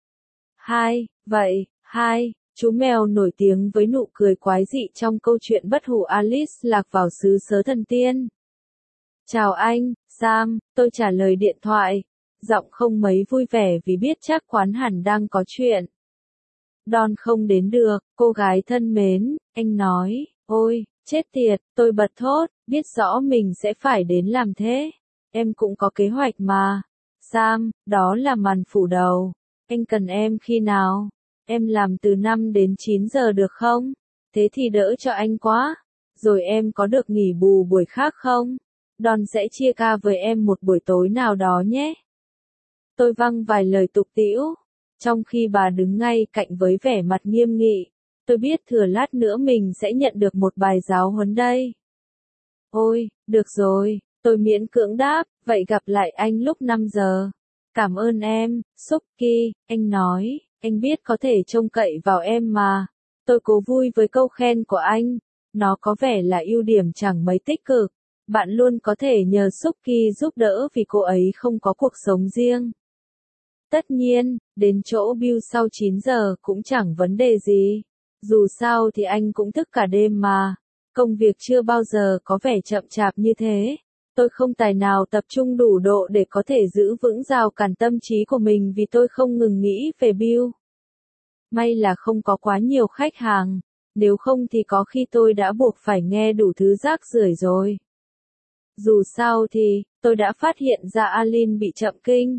Chú mèo nổi tiếng với nụ cười quái dị trong câu chuyện bất hủ Alice lạc vào xứ sớ thần tiên. Chào anh, Sam, tôi trả lời điện thoại, giọng không mấy vui vẻ vì biết chắc quán hẳn đang có chuyện. Don không đến được, cô gái thân mến, anh nói, ôi, chết tiệt, tôi bật thốt, biết rõ mình sẽ phải đến làm thế. Em cũng có kế hoạch mà. Sam, đó là màn phủ đầu. Anh cần em khi nào? Em làm từ 5 đến 9 giờ được không? Thế thì đỡ cho anh quá. Rồi em có được nghỉ bù buổi khác không? Don sẽ chia ca với em một buổi tối nào đó nhé. Tôi văng vài lời tục tĩu, trong khi bà đứng ngay cạnh với vẻ mặt nghiêm nghị. Tôi biết thừa lát nữa mình sẽ nhận được một bài giáo huấn đây. Ôi, được rồi, tôi miễn cưỡng đáp, vậy gặp lại anh lúc 5 giờ. Cảm ơn em, Suki, anh nói, anh biết có thể trông cậy vào em mà. Tôi cố vui với câu khen của anh, nó có vẻ là ưu điểm chẳng mấy tích cực. Bạn luôn có thể nhờ Suki giúp đỡ vì cô ấy không có cuộc sống riêng. Tất nhiên, đến chỗ Bill sau 9 giờ cũng chẳng vấn đề gì. Dù sao thì anh cũng thức cả đêm mà. Công việc chưa bao giờ có vẻ chậm chạp như thế. Tôi không tài nào tập trung đủ độ để có thể giữ vững rào cản tâm trí của mình vì tôi không ngừng nghĩ về Bill. May là không có quá nhiều khách hàng, nếu không thì có khi tôi đã buộc phải nghe đủ thứ rác rưởi rồi. Dù sao thì, tôi đã phát hiện ra Aline bị chậm kinh,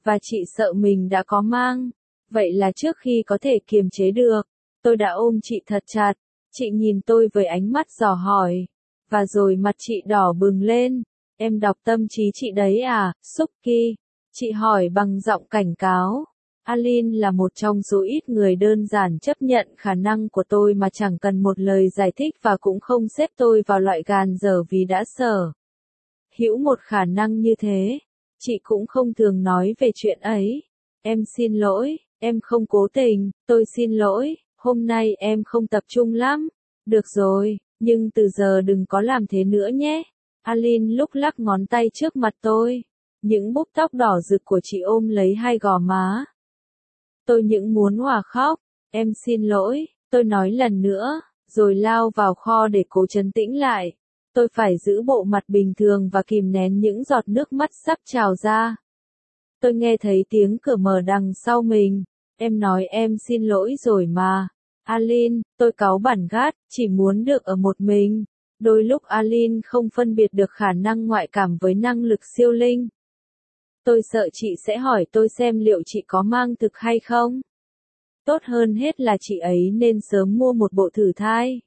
và chị sợ mình đã có mang. Vậy là trước khi có thể kiềm chế được, tôi đã ôm chị thật chặt. Chị nhìn tôi với ánh mắt dò hỏi. Và rồi mặt chị đỏ bừng lên. Em đọc tâm trí chị đấy à, Suki? Chị hỏi bằng giọng cảnh cáo. Aline là một trong số ít người đơn giản chấp nhận khả năng của tôi mà chẳng cần một lời giải thích và cũng không xếp tôi vào loại gàn dở vì đã sở hữu một khả năng như thế. Chị cũng không thường nói về chuyện ấy. Em xin lỗi, em không cố tình, tôi xin lỗi, hôm nay em không tập trung lắm. Được rồi, nhưng từ giờ đừng có làm thế nữa nhé. Aline lúc lắc ngón tay trước mặt tôi. Những búp tóc đỏ rực của chị ôm lấy hai gò má. Tôi những muốn òa khóc. Em xin lỗi, tôi nói lần nữa, rồi lao vào kho để cố trấn tĩnh lại. Tôi phải giữ bộ mặt bình thường và kìm nén những giọt nước mắt sắp trào ra. Tôi nghe thấy tiếng cửa mở đằng sau mình. Em nói em xin lỗi rồi mà. Aline, tôi cáu bản gắt, chỉ muốn được ở một mình. Đôi lúc Aline không phân biệt được khả năng ngoại cảm với năng lực siêu linh. Tôi sợ chị sẽ hỏi tôi xem liệu chị có mang thực hay không. Tốt hơn hết là chị ấy nên sớm mua một bộ thử thai.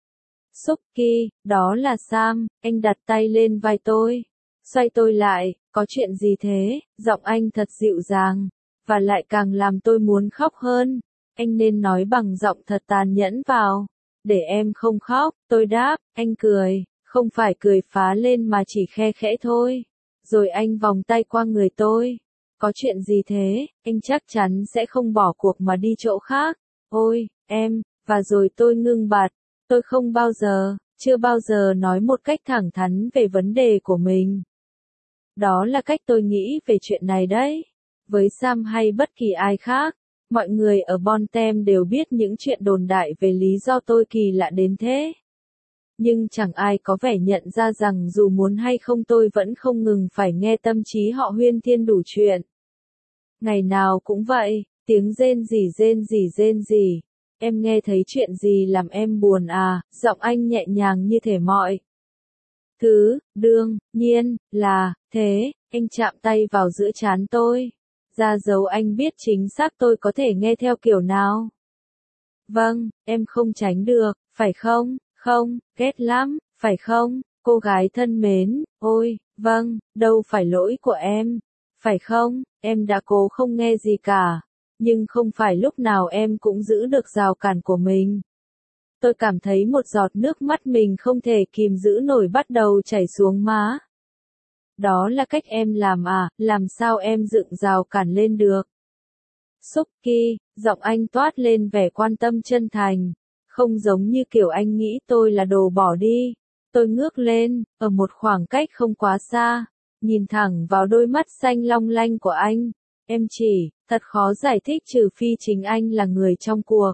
Suki, đó là Sam, anh đặt tay lên vai tôi. Xoay tôi lại, có chuyện gì thế? Giọng anh thật dịu dàng, và lại càng làm tôi muốn khóc hơn. Anh nên nói bằng giọng thật tàn nhẫn vào. Để em không khóc, tôi đáp, anh cười, không phải cười phá lên mà chỉ khe khẽ thôi. Rồi anh vòng tay qua người tôi. Có chuyện gì thế? Anh chắc chắn sẽ không bỏ cuộc mà đi chỗ khác. Ôi, em, và rồi tôi ngưng bặt. Tôi không bao giờ, chưa bao giờ nói một cách thẳng thắn về vấn đề của mình. Đó là cách tôi nghĩ về chuyện này đấy. Với Sam hay bất kỳ ai khác, mọi người ở Bon Tem đều biết những chuyện đồn đại về lý do tôi kỳ lạ đến thế. Nhưng chẳng ai có vẻ nhận ra rằng dù muốn hay không tôi vẫn không ngừng phải nghe tâm trí họ huyên thuyên đủ chuyện. Ngày nào cũng vậy, tiếng rên rỉ. Em nghe thấy chuyện gì làm em buồn à? Giọng anh nhẹ nhàng như thể mọi đương nhiên là thế. Anh chạm tay vào giữa trán tôi, ra dấu anh biết chính xác tôi có thể nghe theo kiểu nào. Vâng, em không tránh được, phải không? Không, ghét lắm, phải không? Cô gái thân mến, ôi, vâng, đâu phải lỗi của em. Phải không? Em đã cố không nghe gì cả. Nhưng không phải lúc nào em cũng giữ được rào cản của mình. Tôi cảm thấy một giọt nước mắt mình không thể kìm giữ nổi bắt đầu chảy xuống má. Đó là cách em làm à, làm sao em dựng rào cản lên được? Suki, giọng anh toát lên vẻ quan tâm chân thành. Không giống như kiểu anh nghĩ tôi là đồ bỏ đi. Tôi ngước lên, ở một khoảng cách không quá xa, nhìn thẳng vào đôi mắt xanh long lanh của anh. Em chỉ, thật khó giải thích trừ phi chính anh là người trong cuộc.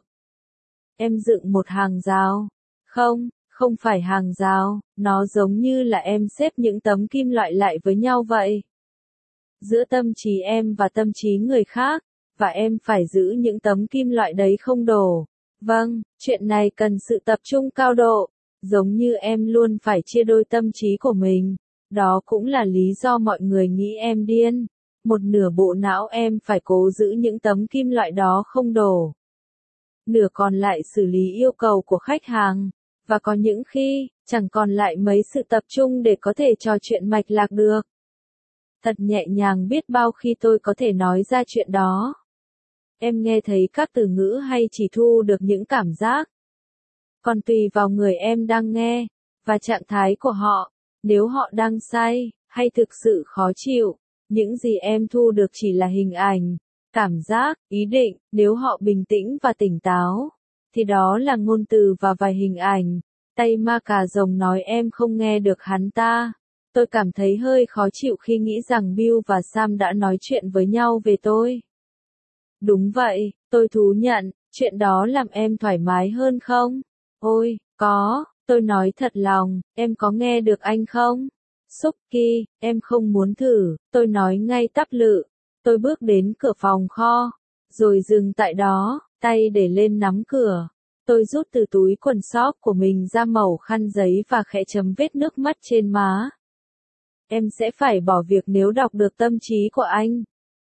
Em dựng một hàng rào. Không, không phải hàng rào, nó giống như là em xếp những tấm kim loại lại với nhau vậy. Giữa tâm trí em và tâm trí người khác, và em phải giữ những tấm kim loại đấy không đổ. Vâng, chuyện này cần sự tập trung cao độ, giống như em luôn phải chia đôi tâm trí của mình. Đó cũng là lý do mọi người nghĩ em điên. Một nửa bộ não em phải cố giữ những tấm kim loại đó không đổ. Nửa còn lại xử lý yêu cầu của khách hàng. Và có những khi, chẳng còn lại mấy sự tập trung để có thể trò chuyện mạch lạc được. Thật nhẹ nhàng biết bao khi tôi có thể nói ra chuyện đó. Em nghe thấy các từ ngữ hay chỉ thu được những cảm giác. Còn tùy vào người em đang nghe, và trạng thái của họ, nếu họ đang say, hay thực sự khó chịu, những gì em thu được chỉ là hình ảnh, cảm giác, ý định, nếu họ bình tĩnh và tỉnh táo, thì đó là ngôn từ và vài hình ảnh. Tay ma cà rồng nói em không nghe được hắn ta. Tôi cảm thấy hơi khó chịu khi nghĩ rằng Bill và Sam đã nói chuyện với nhau về tôi. Đúng vậy, tôi thú nhận, chuyện đó làm em thoải mái hơn không? Ôi, có, tôi nói thật lòng, em có nghe được anh không? Suki, em không muốn thử, tôi nói ngay tắp lự. Tôi bước đến cửa phòng kho, rồi dừng tại đó, tay để lên nắm cửa. Tôi rút từ túi quần sóc của mình ra mẩu khăn giấy và khẽ chấm vết nước mắt trên má. Em sẽ phải bỏ việc nếu đọc được tâm trí của anh.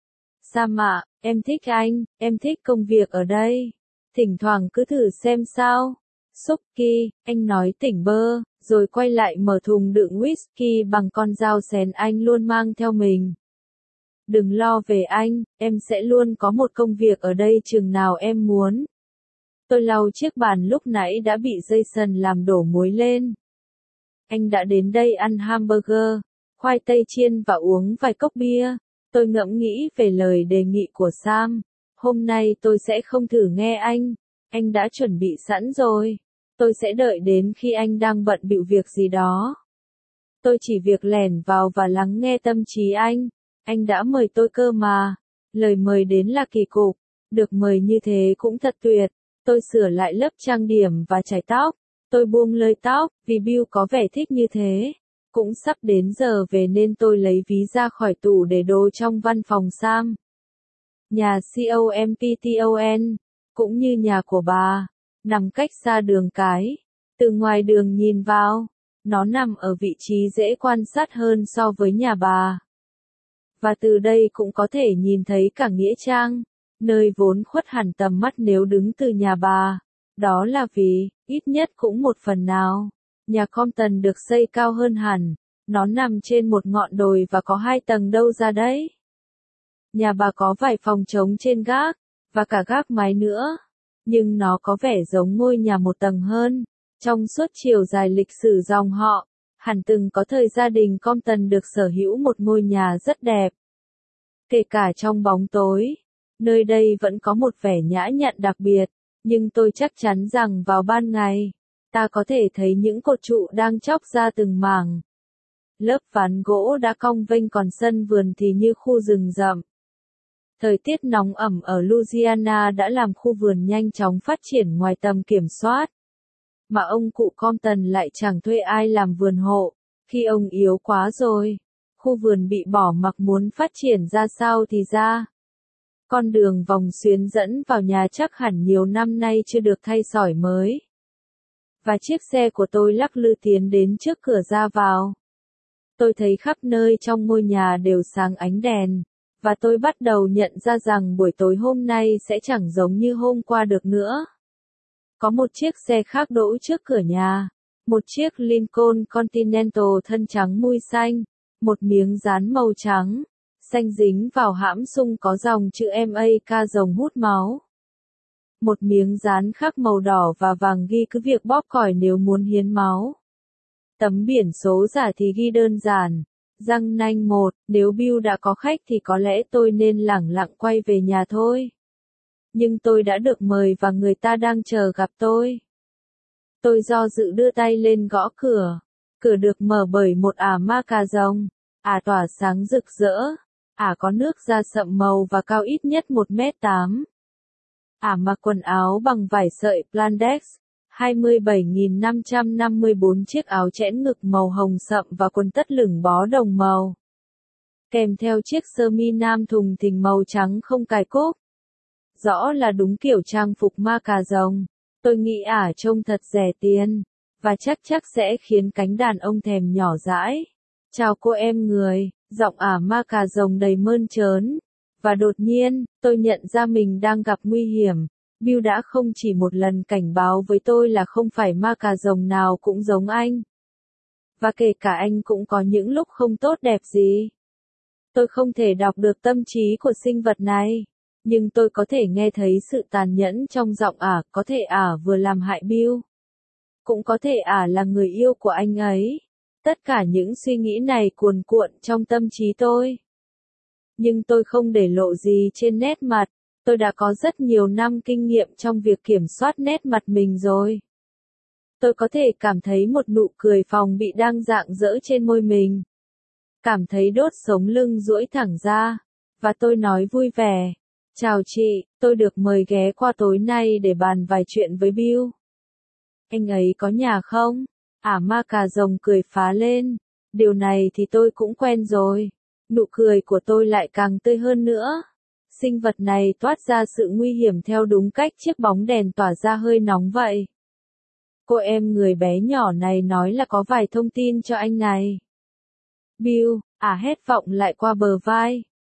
Sam ạ, em thích anh, em thích công việc ở đây. Thỉnh thoảng cứ thử xem sao. Suki, anh nói tỉnh bơ, rồi quay lại mở thùng đựng whisky bằng con dao xén anh luôn mang theo mình. Đừng lo về anh, em sẽ luôn có một công việc ở đây chừng nào em muốn. Tôi lau chiếc bàn lúc nãy đã bị Jason làm đổ muối lên. Anh đã đến đây ăn hamburger, khoai tây chiên và uống vài cốc bia. Tôi ngẫm nghĩ về lời đề nghị của Sam. Hôm nay tôi sẽ không thử nghe anh đã chuẩn bị sẵn rồi. Tôi sẽ đợi đến khi anh đang bận bịu việc gì đó. Tôi chỉ việc lẻn vào và lắng nghe tâm trí anh đã mời tôi cơ mà. Lời mời đến là kỳ cục, được mời như thế cũng thật tuyệt. Tôi sửa lại lớp trang điểm và chải tóc. Tôi buông lơi tóc, vì Bill có vẻ thích như thế. Cũng sắp đến giờ về nên tôi lấy ví ra khỏi tủ để đồ trong văn phòng Sam. Nhà Compton, cũng như nhà của bà, nằm cách xa đường cái. Từ ngoài đường nhìn vào, nó nằm ở vị trí dễ quan sát hơn so với nhà bà. Và từ đây cũng có thể nhìn thấy cả Nghĩa Trang, nơi vốn khuất hẳn tầm mắt nếu đứng từ nhà bà. Đó là vì, ít nhất cũng một phần nào, nhà Compton được xây cao hơn hẳn. Nó nằm trên một ngọn đồi và có 2 tầng đâu ra đấy. Nhà bà có vài phòng trống trên gác, và cả gác mái nữa. Nhưng nó có vẻ giống ngôi nhà một tầng hơn. Trong suốt chiều dài lịch sử dòng họ, hẳn từng có thời gia đình Compton được sở hữu một ngôi nhà rất đẹp. Kể cả trong bóng tối, nơi đây vẫn có một vẻ nhã nhặn đặc biệt, nhưng tôi chắc chắn rằng vào ban ngày, ta có thể thấy những cột trụ đang chóc ra từng mảng. Lớp ván gỗ đã cong vênh còn sân vườn thì như khu rừng rậm. Thời tiết nóng ẩm ở Louisiana đã làm khu vườn nhanh chóng phát triển ngoài tầm kiểm soát. Mà ông cụ Compton lại chẳng thuê ai làm vườn hộ, khi ông yếu quá rồi. Khu vườn bị bỏ mặc muốn phát triển ra sao thì ra. Con đường vòng xuyến dẫn vào nhà chắc hẳn nhiều năm nay chưa được thay sỏi mới. Và chiếc xe của tôi lắc lư tiến đến trước cửa ra vào. Tôi thấy khắp nơi trong ngôi nhà đều sáng ánh đèn, và tôi bắt đầu nhận ra rằng buổi tối hôm nay sẽ chẳng giống như hôm qua được nữa. Có một chiếc xe khác đỗ trước cửa nhà, một chiếc Lincoln Continental thân trắng mui xanh, một miếng dán màu trắng, xanh dính vào hãm sung có dòng chữ MAK rồng hút máu. Một miếng dán khác màu đỏ và vàng ghi cứ việc bóp còi nếu muốn hiến máu. Tấm biển số giả thì ghi đơn giản, răng nanh 1, nếu Bill đã có khách thì có lẽ tôi nên lẳng lặng quay về nhà thôi. Nhưng tôi đã được mời và người ta đang chờ gặp tôi. Tôi do dự đưa tay lên gõ cửa. Cửa được mở bởi một ả ma cà rồng. Ả tỏa sáng rực rỡ. Ả có nước da sậm màu và cao ít nhất 1m8. Ả mặc quần áo bằng vải sợi Plandex. 27.554 chiếc áo chẽn ngực màu hồng sậm và quần tất lửng bó đồng màu. Kèm theo chiếc sơ mi nam thùng thình màu trắng không cài cúc. Rõ là đúng kiểu trang phục ma cà rồng. Tôi nghĩ ả trông thật rẻ tiền, và chắc sẽ khiến cánh đàn ông thèm nhỏ dãi. Chào cô em người, giọng ả ma cà rồng đầy mơn trớn. Và đột nhiên, tôi nhận ra mình đang gặp nguy hiểm. Bill đã không chỉ một lần cảnh báo với tôi là không phải ma cà rồng nào cũng giống anh. Và kể cả anh cũng có những lúc không tốt đẹp gì. Tôi không thể đọc được tâm trí của sinh vật này. Nhưng tôi có thể nghe thấy sự tàn nhẫn trong giọng ả, có thể ả vừa làm hại Bill. Cũng có thể ả là người yêu của anh ấy. Tất cả những suy nghĩ này cuồn cuộn trong tâm trí tôi. Nhưng tôi không để lộ gì trên nét mặt. Tôi đã có rất nhiều năm kinh nghiệm trong việc kiểm soát nét mặt mình rồi. Tôi có thể cảm thấy một nụ cười phòng bị đang rạng rỡ trên môi mình. Cảm thấy đốt sống lưng duỗi thẳng ra. Và tôi nói vui vẻ. Chào chị, tôi được mời ghé qua tối nay để bàn vài chuyện với Bill. Anh ấy có nhà không? Ả ma cà rồng cười phá lên. Điều này thì tôi cũng quen rồi. Nụ cười của tôi lại càng tươi hơn nữa. Sinh vật này toát ra sự nguy hiểm theo đúng cách chiếc bóng đèn tỏa ra hơi nóng vậy. Cô em người bé nhỏ này nói là có vài thông tin cho anh này. Bill, ả hét vọng lại qua bờ vai.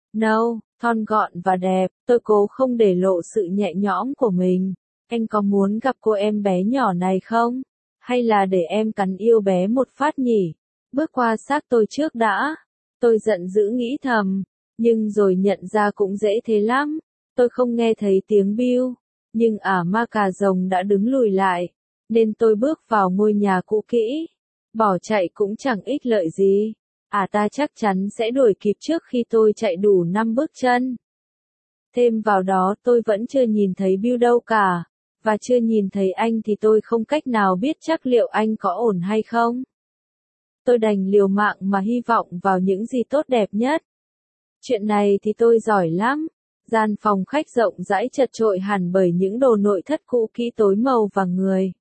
No, thon gọn và đẹp, tôi cố không để lộ sự nhẹ nhõm của mình. Anh có muốn gặp cô em bé nhỏ này không? Hay là để em cắn yêu bé một phát nhỉ? Bước qua xác tôi trước đã. Tôi giận dữ nghĩ thầm, nhưng rồi nhận ra cũng dễ thế lắm. Tôi không nghe thấy tiếng Bill, nhưng ma cà rồng đã đứng lùi lại, nên tôi bước vào ngôi nhà cũ kỹ. Bỏ chạy cũng chẳng ích lợi gì. Ta chắc chắn sẽ đuổi kịp trước khi tôi chạy đủ 5 bước chân. Thêm vào đó tôi vẫn chưa nhìn thấy Bill đâu cả, và chưa nhìn thấy anh thì tôi không cách nào biết chắc liệu anh có ổn hay không. Tôi đành liều mạng mà hy vọng vào những gì tốt đẹp nhất. Chuyện này thì tôi giỏi lắm. Gian phòng khách rộng rãi chật chội hẳn bởi những đồ nội thất cũ kỹ tối màu và người.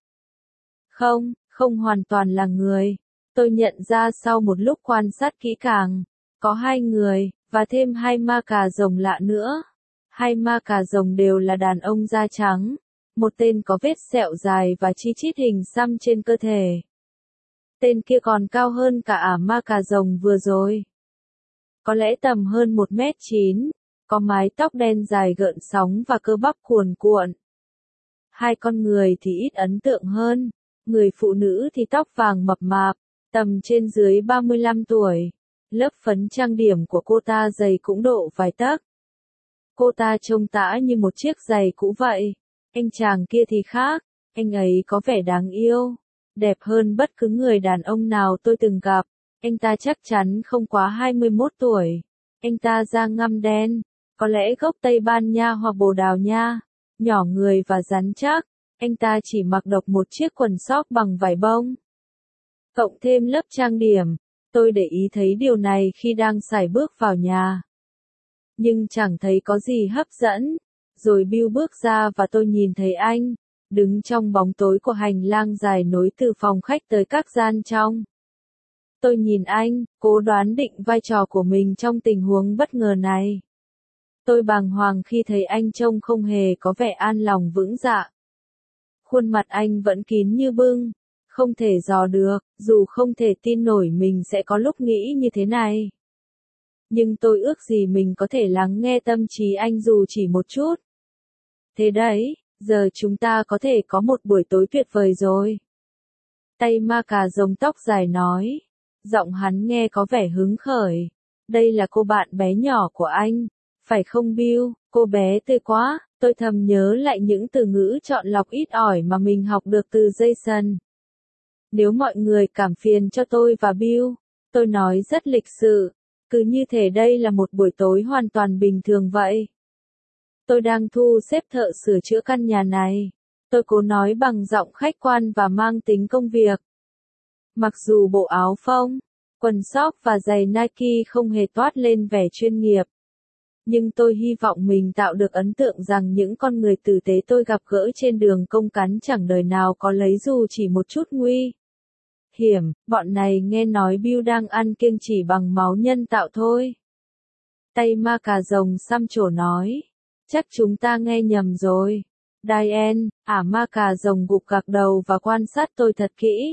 Không hoàn toàn là người. Tôi nhận ra sau một lúc quan sát kỹ càng, có 2 người, và thêm 2 ma cà rồng lạ nữa. 2 ma cà rồng đều là đàn ông da trắng. Một tên có vết sẹo dài và chi chít hình xăm trên cơ thể. Tên kia còn cao hơn cả ma cà rồng vừa rồi. Có lẽ tầm hơn 1m9, có mái tóc đen dài gợn sóng và cơ bắp cuồn cuộn. 2 con người thì ít ấn tượng hơn. Người phụ nữ thì tóc vàng mập mạp, tầm trên dưới 35 tuổi. Lớp phấn trang điểm của cô ta dày cũng độ vài tấc. Cô ta trông tã như một chiếc giày cũ vậy. Anh chàng kia thì khác, anh ấy có vẻ đáng yêu, đẹp hơn bất cứ người đàn ông nào tôi từng gặp. Anh ta chắc chắn không quá 21 tuổi. Anh ta da ngăm đen, có lẽ gốc Tây Ban Nha hoặc Bồ Đào Nha, nhỏ người và rắn chắc. Anh ta chỉ mặc độc một chiếc quần sóc bằng vải bông. Cộng thêm lớp trang điểm, tôi để ý thấy điều này khi đang sải bước vào nhà. Nhưng chẳng thấy có gì hấp dẫn. Rồi Bill bước ra và tôi nhìn thấy anh, đứng trong bóng tối của hành lang dài nối từ phòng khách tới các gian trong. Tôi nhìn anh, cố đoán định vai trò của mình trong tình huống bất ngờ này. Tôi bàng hoàng khi thấy anh trông không hề có vẻ an lòng vững dạ. Khuôn mặt anh vẫn kín như bưng, không thể dò được, dù không thể tin nổi mình sẽ có lúc nghĩ như thế này. Nhưng tôi ước gì mình có thể lắng nghe tâm trí anh dù chỉ một chút. Thế đấy, giờ chúng ta có thể có một buổi tối tuyệt vời rồi. Tay ma cà rồng tóc dài nói. Giọng hắn nghe có vẻ hứng khởi. Đây là cô bạn bé nhỏ của anh, phải không Bill? Cô bé tươi quá. Tôi thầm nhớ lại những từ ngữ chọn lọc ít ỏi mà mình học được từ Jason. Nếu mọi người cảm phiền cho tôi và Bill, tôi nói rất lịch sự, cứ như thể đây là một buổi tối hoàn toàn bình thường vậy. Tôi đang thu xếp thợ sửa chữa căn nhà này. Tôi cố nói bằng giọng khách quan và mang tính công việc. Mặc dù bộ áo phông, quần sóc và giày Nike không hề toát lên vẻ chuyên nghiệp. Nhưng tôi hy vọng mình tạo được ấn tượng rằng những con người tử tế tôi gặp gỡ trên đường công cắn chẳng đời nào có lấy dù chỉ một chút nguy hiểm. Bọn này nghe nói Bill đang ăn kiêng chỉ bằng máu nhân tạo thôi. Tay ma cà rồng xăm trổ nói. Chắc chúng ta nghe nhầm rồi. Diane, ma cà rồng gục gặc đầu và quan sát tôi thật kỹ.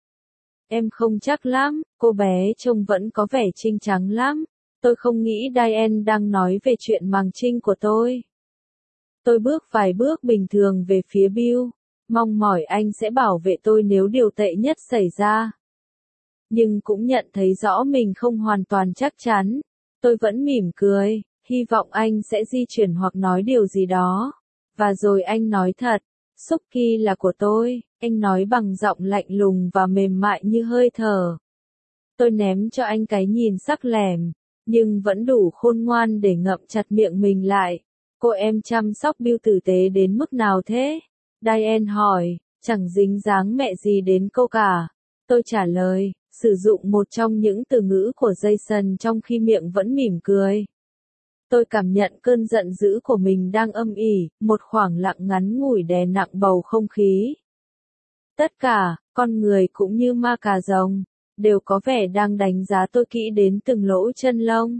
Em không chắc lắm, cô bé trông vẫn có vẻ trinh trắng lắm. Tôi không nghĩ Diane đang nói về chuyện màng trinh của tôi. Tôi bước vài bước bình thường về phía Bill, mong mỏi anh sẽ bảo vệ tôi nếu điều tệ nhất xảy ra. Nhưng cũng nhận thấy rõ mình không hoàn toàn chắc chắn. Tôi vẫn mỉm cười, hy vọng anh sẽ di chuyển hoặc nói điều gì đó. Và rồi anh nói thật, Suki là của tôi, anh nói bằng giọng lạnh lùng và mềm mại như hơi thở. Tôi ném cho anh cái nhìn sắc lẻm, nhưng vẫn đủ khôn ngoan để ngậm chặt miệng mình lại. Cô em chăm sóc Bill tử tế đến mức nào thế? Diane hỏi, chẳng dính dáng mẹ gì đến cô cả. Tôi trả lời, sử dụng một trong những từ ngữ của Jason trong khi miệng vẫn mỉm cười. Tôi cảm nhận cơn giận dữ của mình đang âm ỉ, một khoảng lặng ngắn ngủi đè nặng bầu không khí. Tất cả, con người cũng như ma cà rồng, đều có vẻ đang đánh giá tôi kỹ đến từng lỗ chân lông.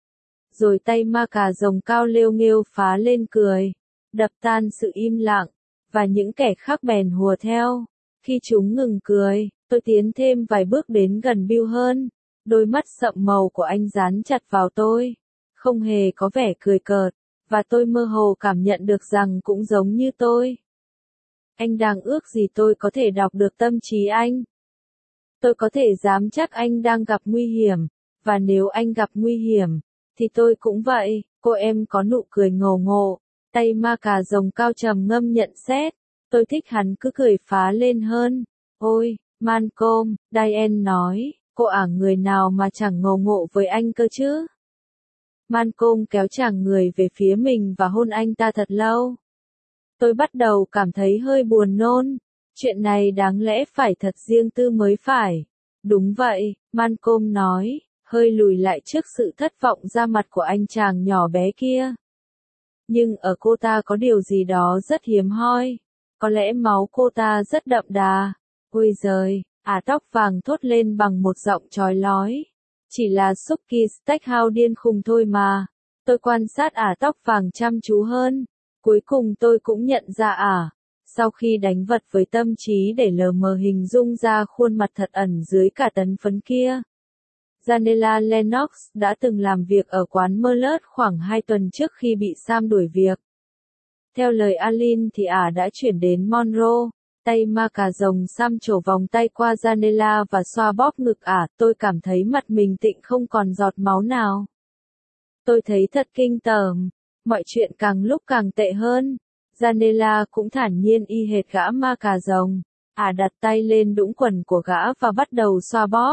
Rồi tay ma cà rồng cao lêu nghêu phá lên cười, đập tan sự im lặng, và những kẻ khác bèn hùa theo. Khi chúng ngừng cười, tôi tiến thêm vài bước đến gần Bill hơn, đôi mắt sậm màu của anh dán chặt vào tôi. không hề có vẻ cười cợt, và tôi mơ hồ cảm nhận được rằng cũng giống như tôi. Anh đang ước gì tôi có thể đọc được tâm trí anh. Tôi có thể dám chắc anh đang gặp nguy hiểm, và nếu anh gặp nguy hiểm, thì tôi cũng vậy. Cô em có nụ cười ngầu ngộ, tay ma cà rồng cao trầm ngâm nhận xét. Tôi thích hắn cứ cười phá lên hơn. Ôi, Malcolm, Diane nói, cô người nào mà chẳng ngầu ngộ với anh cơ chứ? Malcolm kéo chàng người về phía mình và hôn anh ta thật lâu. Tôi bắt đầu cảm thấy hơi buồn nôn. Chuyện này đáng lẽ phải thật riêng tư mới phải. Đúng vậy, Malcolm nói, hơi lùi lại trước sự thất vọng ra mặt của anh chàng nhỏ bé kia. Nhưng ở cô ta có điều gì đó rất hiếm hoi. Có lẽ máu cô ta rất đậm đà. Ôi giời, tóc vàng thốt lên bằng một giọng chói lói. Chỉ là Suki Stackhouse điên khùng thôi mà. Tôi quan sát tóc vàng chăm chú hơn. Cuối cùng tôi cũng nhận ra sau khi đánh vật với tâm trí để lờ mờ hình dung ra khuôn mặt thật ẩn dưới cả tấn phấn kia. Janella Lennox đã từng làm việc ở quán Merlot khoảng 2 tuần trước khi bị Sam đuổi việc. Theo lời Aline thì đã chuyển đến Monroe. Tay ma cà rồng Sam trổ vòng tay qua Janella và xoa bóp ngực tôi cảm thấy mặt mình tịnh không còn giọt máu nào. Tôi thấy thật kinh tởm, mọi chuyện càng lúc càng tệ hơn. Janella cũng thản nhiên y hệt gã ma cà rồng. Đặt tay lên đũng quần của gã và bắt đầu xoa bóp.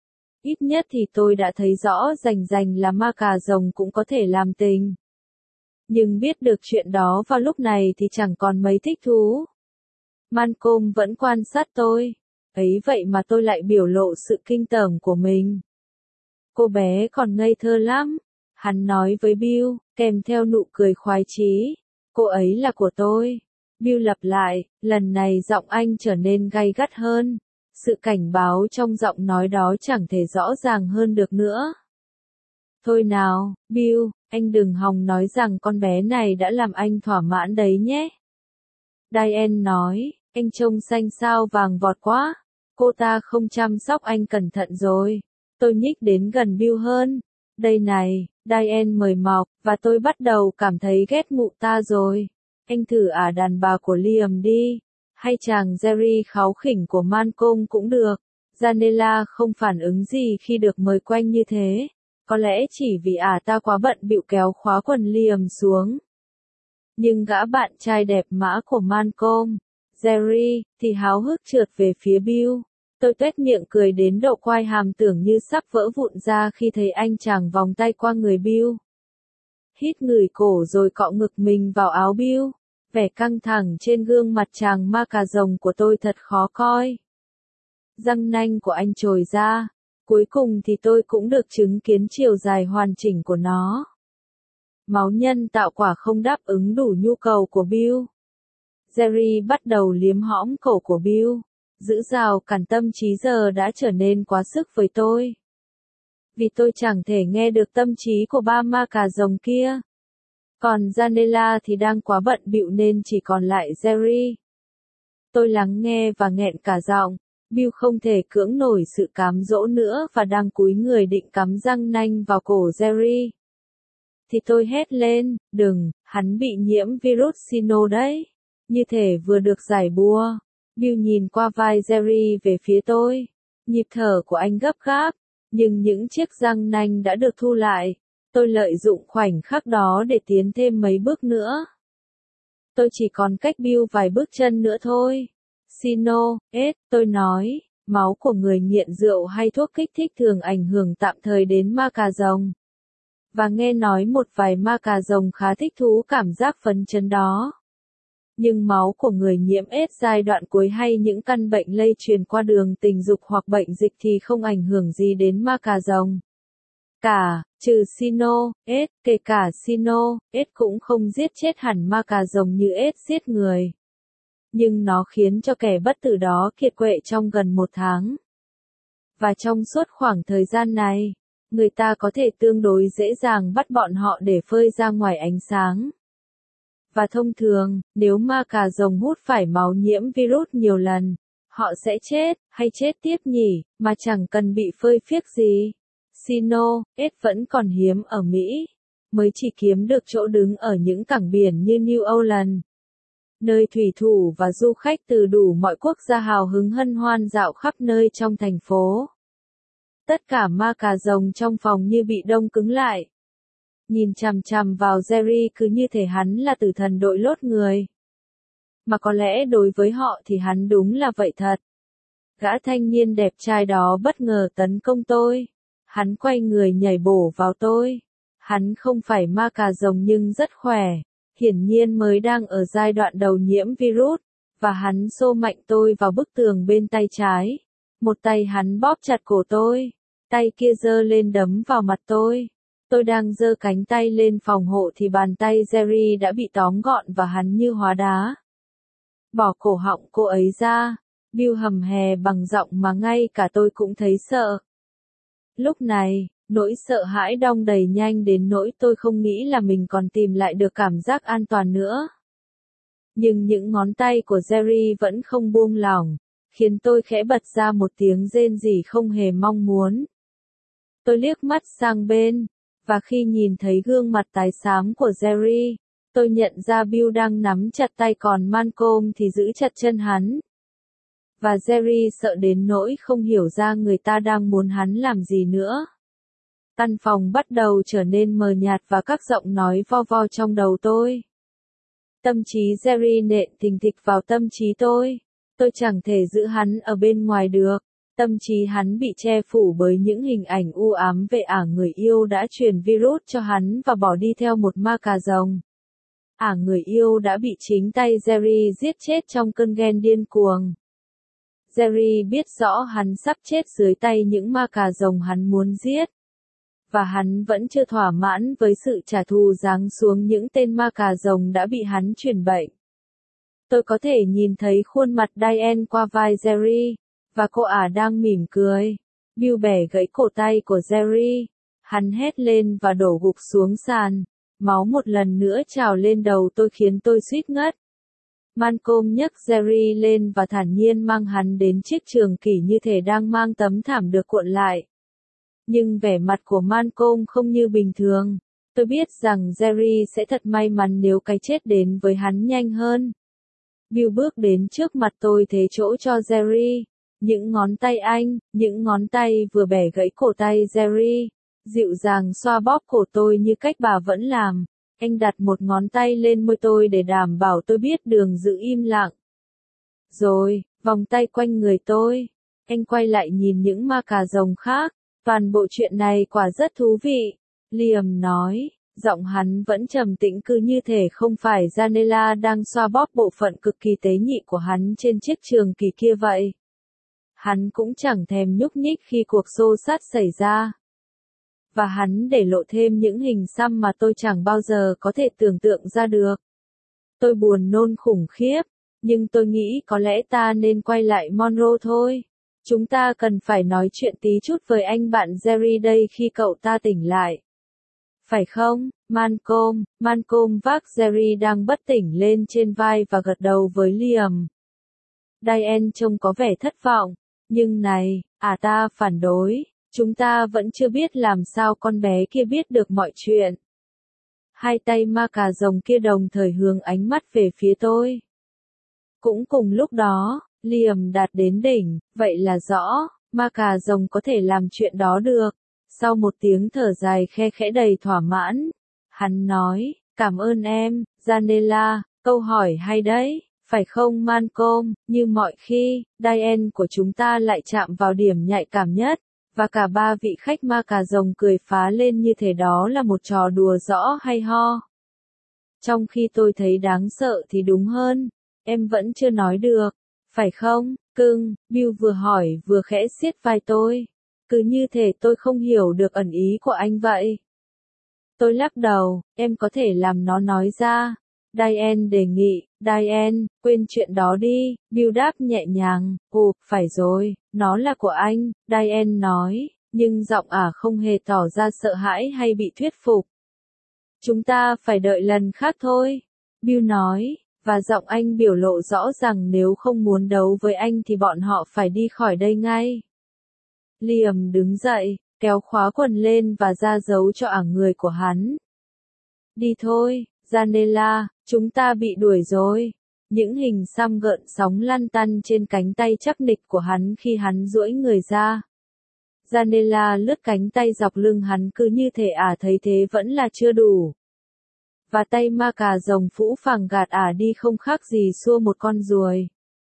Ít nhất thì tôi đã thấy rõ rành rành là ma cà rồng cũng có thể làm tình. Nhưng biết được chuyện đó vào lúc này thì chẳng còn mấy thích thú. Malcolm vẫn quan sát tôi. Ấy vậy mà tôi lại biểu lộ sự kinh tởm của mình. Cô bé còn ngây thơ lắm. Hắn nói với Bill, kèm theo nụ cười khoái chí. Cô ấy là của tôi. Bill lặp lại, lần này giọng anh trở nên gay gắt hơn. Sự cảnh báo trong giọng nói đó chẳng thể rõ ràng hơn được nữa. Thôi nào, Bill, anh đừng hòng nói rằng con bé này đã làm anh thỏa mãn đấy nhé. Diane nói, anh trông xanh sao vàng vọt quá. Cô ta không chăm sóc anh cẩn thận rồi. Tôi nhích đến gần Bill hơn. Đây này, Diane mời mọc, và tôi bắt đầu cảm thấy ghét mụ ta rồi. Anh thử đàn bà của Liam đi. Hay chàng Jerry kháu khỉnh của Malcolm cũng được. Janella không phản ứng gì khi được mời quanh như thế. Có lẽ chỉ vì ta quá bận bịu kéo khóa quần Liam xuống. Nhưng gã bạn trai đẹp mã của Malcolm, Jerry, thì háo hức trượt về phía Bill. Tôi tuét miệng cười đến độ quai hàm tưởng như sắp vỡ vụn ra khi thấy anh chàng vòng tay qua người Bill. Hít ngửi cổ rồi cọ ngực mình vào áo Bill. Vẻ căng thẳng trên gương mặt chàng ma cà rồng của tôi thật khó coi. Răng nanh của anh trồi ra. Cuối cùng thì tôi cũng được chứng kiến chiều dài hoàn chỉnh của nó. Máu nhân tạo quả không đáp ứng đủ nhu cầu của Bill. Jerry bắt đầu liếm hõm cổ của Bill. Giữ rào cản tâm trí giờ đã trở nên quá sức với tôi. Vì tôi chẳng thể nghe được tâm trí của ba ma cà rồng kia. Còn Janella thì đang quá bận bịu nên chỉ còn lại Jerry. Tôi lắng nghe và nghẹn cả giọng. Bill không thể cưỡng nổi sự cám dỗ nữa và đang cúi người định cắm răng nanh vào cổ Jerry. Thì tôi hét lên, đừng, hắn bị nhiễm virus Sino đấy. Như thể vừa được giải bùa. Bill nhìn qua vai Jerry về phía tôi. Nhịp thở của anh gấp gáp, nhưng những chiếc răng nanh đã được thu lại. Tôi lợi dụng khoảnh khắc đó để tiến thêm mấy bước nữa. Tôi chỉ còn cách Bill vài bước chân nữa thôi. Sino, tôi nói, máu của người nghiện rượu hay thuốc kích thích thường ảnh hưởng tạm thời đến ma cà rồng. Và nghe nói một vài ma cà rồng khá thích thú cảm giác phấn chấn đó. Nhưng máu của người nhiễm AIDS giai đoạn cuối hay những căn bệnh lây truyền qua đường tình dục hoặc bệnh dịch thì không ảnh hưởng gì đến ma cà rồng. Trừ Sino, kể cả Sino, cũng không giết chết hẳn ma cà rồng như giết người. Nhưng nó khiến cho kẻ bất tử đó kiệt quệ trong gần 1 tháng. Và trong suốt khoảng thời gian này, người ta có thể tương đối dễ dàng bắt bọn họ để phơi ra ngoài ánh sáng. Và thông thường, nếu ma cà rồng hút phải máu nhiễm virus nhiều lần, họ sẽ chết, hay chết tiếp nhỉ, mà chẳng cần bị phơi phiếc gì. Sino, vẫn còn hiếm ở Mỹ. mới chỉ kiếm được chỗ đứng ở những cảng biển như New Orleans, nơi thủy thủ và du khách từ đủ mọi quốc gia hào hứng hân hoan dạo khắp nơi trong thành phố. Tất cả ma cà rồng trong phòng như bị đông cứng lại. Nhìn chằm chằm vào Jerry cứ như thể hắn là tử thần đội lốt người. Mà có lẽ đối với họ thì hắn đúng là vậy thật. Gã thanh niên đẹp trai đó bất ngờ tấn công tôi. Hắn quay người nhảy bổ vào tôi. Hắn không phải ma cà rồng nhưng rất khỏe. Hiển nhiên mới đang ở giai đoạn đầu nhiễm virus. Và hắn xô mạnh tôi vào bức tường bên tay trái. Một tay hắn bóp chặt cổ tôi. Tay kia giơ lên đấm vào mặt tôi. Tôi đang giơ cánh tay lên phòng hộ thì bàn tay Jerry đã bị tóm gọn và hắn như hóa đá. Bỏ cổ họng cô ấy ra. Bill hầm hè bằng giọng mà ngay cả tôi cũng thấy sợ. Lúc này, nỗi sợ hãi đong đầy nhanh đến nỗi tôi không nghĩ là mình còn tìm lại được cảm giác an toàn nữa. Nhưng những ngón tay của Jerry vẫn không buông lỏng, khiến tôi khẽ bật ra một tiếng rên rỉ không hề mong muốn. Tôi liếc mắt sang bên, và khi nhìn thấy gương mặt tái xám của Jerry, tôi nhận ra Bill đang nắm chặt tay còn Malcolm thì giữ chặt chân hắn. Và Jerry sợ đến nỗi không hiểu ra người ta đang muốn hắn làm gì nữa. Căn phòng bắt đầu trở nên mờ nhạt và các giọng nói vo vo trong đầu tôi. Tâm trí Jerry nện thình thịch vào tâm trí tôi. Tôi chẳng thể giữ hắn ở bên ngoài được. Tâm trí hắn bị che phủ bởi những hình ảnh u ám về người yêu đã truyền virus cho hắn và bỏ đi theo một ma cà rồng. Người yêu đã bị chính tay Jerry giết chết trong cơn ghen điên cuồng. Jerry biết rõ hắn sắp chết dưới tay những ma cà rồng hắn muốn giết. Và hắn vẫn chưa thỏa mãn với sự trả thù giáng xuống những tên ma cà rồng đã bị hắn truyền bệnh. Tôi có thể nhìn thấy khuôn mặt Diane qua vai Jerry, và cô đang mỉm cười. Bill bẻ gãy cổ tay của Jerry. Hắn hét lên và đổ gục xuống sàn. Máu một lần nữa trào lên đầu tôi khiến tôi suýt ngất. Malcolm nhấc Jerry lên và thản nhiên mang hắn đến chiếc trường kỷ như thể đang mang tấm thảm được cuộn lại. Nhưng vẻ mặt của Malcolm không như bình thường. Tôi biết rằng Jerry sẽ thật may mắn nếu cái chết đến với hắn nhanh hơn. Bill bước đến trước mặt tôi thế chỗ cho Jerry. Những ngón tay vừa bẻ gãy cổ tay Jerry, dịu dàng xoa bóp cổ tôi như cách bà vẫn làm. Anh đặt một ngón tay lên môi tôi để đảm bảo tôi biết đường giữ im lặng. Rồi, vòng tay quanh người tôi. Anh quay lại nhìn những ma cà rồng khác. Toàn bộ chuyện này quả rất thú vị. Liam nói, giọng hắn vẫn trầm tĩnh cứ như thể không phải Janela đang xoa bóp bộ phận cực kỳ tế nhị của hắn trên chiếc trường kỳ kia vậy. Hắn cũng chẳng thèm nhúc nhích khi cuộc xô xát xảy ra. Và hắn để lộ thêm những hình xăm mà tôi chẳng bao giờ có thể tưởng tượng ra được. Tôi buồn nôn khủng khiếp, nhưng tôi nghĩ có lẽ ta nên quay lại Monroe thôi. Chúng ta cần phải nói chuyện tí chút với anh bạn Jerry đây khi cậu ta tỉnh lại. Phải không, Malcolm vác Jerry đang bất tỉnh lên trên vai và gật đầu với Liam. Diane trông có vẻ thất vọng, nhưng này, ta phản đối, chúng ta vẫn chưa biết làm sao con bé kia biết được mọi chuyện. Hai tay ma cà rồng kia đồng thời hướng ánh mắt về phía tôi. Cũng cùng lúc đó, Liam đạt đến đỉnh, vậy là rõ, ma cà rồng có thể làm chuyện đó được. Sau một tiếng thở dài khe khẽ đầy thỏa mãn, hắn nói, cảm ơn em, Janela, câu hỏi hay đấy, phải không Malcolm, như mọi khi, Diane của chúng ta lại chạm vào điểm nhạy cảm nhất, và cả ba vị khách ma cà rồng cười phá lên như thể đó là một trò đùa rõ hay ho. Trong khi tôi thấy đáng sợ thì đúng hơn, em vẫn chưa nói được, phải không, cưng, Bill vừa hỏi vừa khẽ siết vai tôi. Cứ như thể tôi không hiểu được ẩn ý của anh vậy. Tôi lắc đầu, em có thể làm nó nói ra. Diane đề nghị, Diane, quên chuyện đó đi, Bill đáp nhẹ nhàng, phải rồi, nó là của anh, Diane nói, nhưng giọng không hề tỏ ra sợ hãi hay bị thuyết phục. Chúng ta phải đợi lần khác thôi, Bill nói, và giọng anh biểu lộ rõ rằng nếu không muốn đấu với anh thì bọn họ phải đi khỏi đây ngay. Liam đứng dậy, kéo khóa quần lên và ra dấu cho người của hắn. Đi thôi, Janela, chúng ta bị đuổi rồi. Những hình xăm gợn sóng lăn tăn trên cánh tay chắc nịch của hắn khi hắn duỗi người ra. Janela lướt cánh tay dọc lưng hắn cứ như thể thấy thế vẫn là chưa đủ. Và tay ma cà rồng phũ phàng gạt đi không khác gì xua một con ruồi.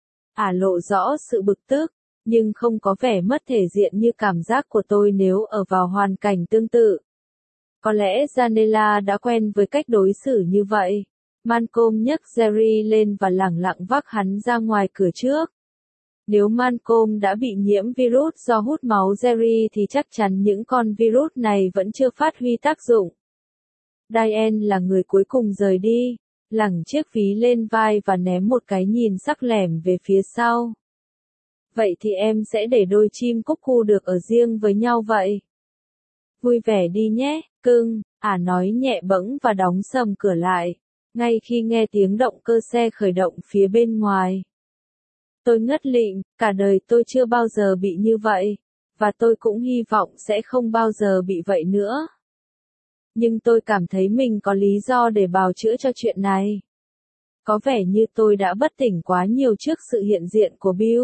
Lộ rõ sự bực tức, nhưng không có vẻ mất thể diện như cảm giác của tôi nếu ở vào hoàn cảnh tương tự. Có lẽ Janela đã quen với cách đối xử như vậy. Malcolm nhấc Jerry lên và lẳng lặng vác hắn ra ngoài cửa trước. Nếu Malcolm đã bị nhiễm virus do hút máu Jerry thì chắc chắn những con virus này vẫn chưa phát huy tác dụng. Diane là người cuối cùng rời đi, lẳng chiếc ví lên vai và ném một cái nhìn sắc lẻm về phía sau. Vậy thì em sẽ để đôi chim cúc cu được ở riêng với nhau vậy. Vui vẻ đi nhé, cưng, nói nhẹ bẫng và đóng sầm cửa lại, ngay khi nghe tiếng động cơ xe khởi động phía bên ngoài. Tôi ngất lịm, cả đời tôi chưa bao giờ bị như vậy, và tôi cũng hy vọng sẽ không bao giờ bị vậy nữa. Nhưng tôi cảm thấy mình có lý do để bào chữa cho chuyện này. Có vẻ như tôi đã bất tỉnh quá nhiều trước sự hiện diện của Bill.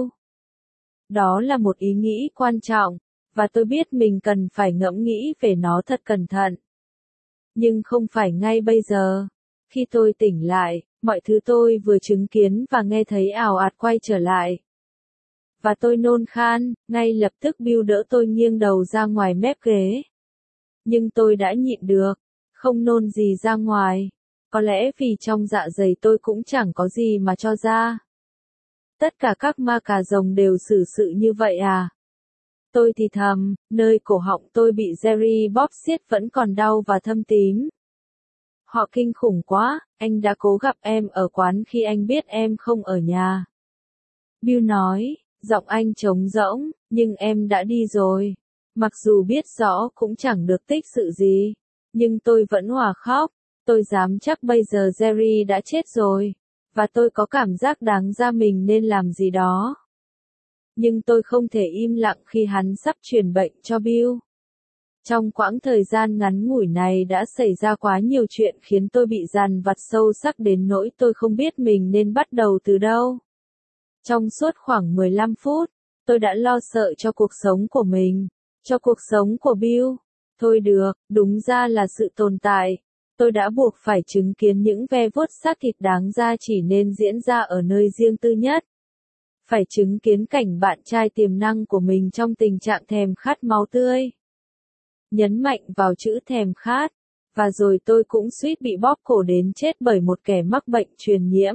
Đó là một ý nghĩ quan trọng, và tôi biết mình cần phải ngẫm nghĩ về nó thật cẩn thận. Nhưng không phải ngay bây giờ. Khi tôi tỉnh lại, mọi thứ tôi vừa chứng kiến và nghe thấy ào ạt quay trở lại. Và tôi nôn khan, ngay lập tức Bill đỡ tôi nghiêng đầu ra ngoài mép ghế. Nhưng tôi đã nhịn được, không nôn gì ra ngoài. Có lẽ vì trong dạ dày tôi cũng chẳng có gì mà cho ra. Tất cả các ma cà rồng đều xử sự như vậy à? Tôi thì thầm, nơi cổ họng tôi bị Jerry bóp xiết vẫn còn đau và thâm tím. Họ kinh khủng quá, anh đã cố gặp em ở quán khi anh biết em không ở nhà. Bill nói, giọng anh trống rỗng, nhưng em đã đi rồi. Mặc dù biết rõ cũng chẳng được tích sự gì, nhưng tôi vẫn òa khóc. Tôi dám chắc bây giờ Jerry đã chết rồi, và tôi có cảm giác đáng ra mình nên làm gì đó. Nhưng tôi không thể im lặng khi hắn sắp truyền bệnh cho Bill. Trong quãng thời gian ngắn ngủi này đã xảy ra quá nhiều chuyện khiến tôi bị dằn vặt sâu sắc đến nỗi tôi không biết mình nên bắt đầu từ đâu. Trong suốt khoảng 15 phút, tôi đã lo sợ cho cuộc sống của mình, cho cuộc sống của Bill. Thôi được, đúng ra là sự tồn tại. Tôi đã buộc phải chứng kiến những ve vuốt xác thịt đáng ra chỉ nên diễn ra ở nơi riêng tư nhất. Phải chứng kiến cảnh bạn trai tiềm năng của mình trong tình trạng thèm khát máu tươi. Nhấn mạnh vào chữ thèm khát, và rồi tôi cũng suýt bị bóp cổ đến chết bởi một kẻ mắc bệnh truyền nhiễm.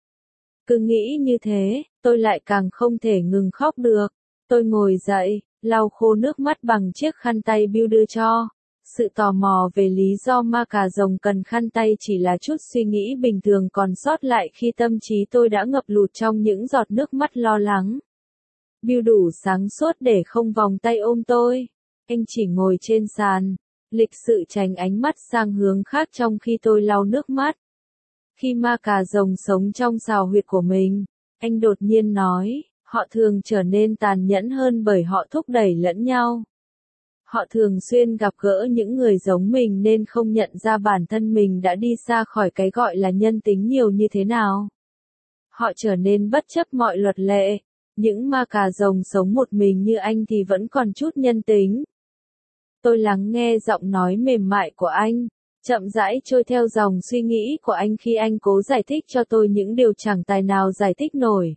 Cứ nghĩ như thế, tôi lại càng không thể ngừng khóc được. Tôi ngồi dậy, lau khô nước mắt bằng chiếc khăn tay Bill đưa cho. Sự tò mò về lý do ma cà rồng cần khăn tay chỉ là chút suy nghĩ bình thường còn sót lại khi tâm trí tôi đã ngập lụt trong những giọt nước mắt lo lắng. Bill đủ sáng suốt để không vòng tay ôm tôi. Anh chỉ ngồi trên sàn, lịch sự tránh ánh mắt sang hướng khác trong khi tôi lau nước mắt. Khi ma cà rồng sống trong sào huyệt của mình, anh đột nhiên nói, họ thường trở nên tàn nhẫn hơn bởi họ thúc đẩy lẫn nhau. Họ thường xuyên gặp gỡ những người giống mình nên không nhận ra bản thân mình đã đi xa khỏi cái gọi là nhân tính nhiều như thế nào. Họ trở nên bất chấp mọi luật lệ. Những ma cà rồng sống một mình như anh thì vẫn còn chút nhân tính. Tôi lắng nghe giọng nói mềm mại của anh, chậm rãi trôi theo dòng suy nghĩ của anh khi anh cố giải thích cho tôi những điều chẳng tài nào giải thích nổi.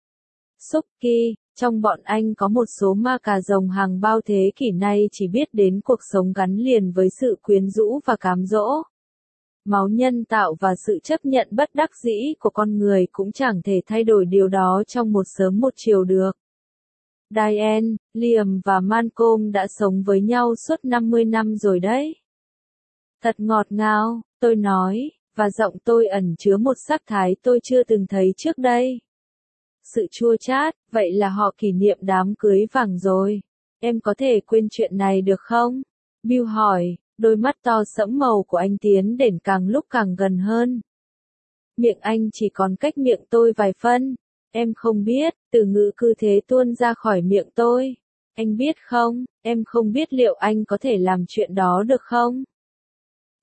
Suki, trong bọn anh có một số ma cà rồng hàng bao thế kỷ nay chỉ biết đến cuộc sống gắn liền với sự quyến rũ và cám dỗ. Máu nhân tạo và sự chấp nhận bất đắc dĩ của con người cũng chẳng thể thay đổi điều đó trong một sớm một chiều được. Diane, Liam và Malcolm đã sống với nhau suốt 50 năm rồi đấy. Thật ngọt ngào, tôi nói, và giọng tôi ẩn chứa một sắc thái tôi chưa từng thấy trước đây. Sự chua chát, vậy là họ kỷ niệm đám cưới vàng rồi. Em có thể quên chuyện này được không? Bill hỏi, đôi mắt to sẫm màu của anh tiến đến càng lúc càng gần hơn. Miệng anh chỉ còn cách miệng tôi vài phân. Em không biết, từ ngữ cứ thế tuôn ra khỏi miệng tôi. Anh biết không, em không biết liệu anh có thể làm chuyện đó được không?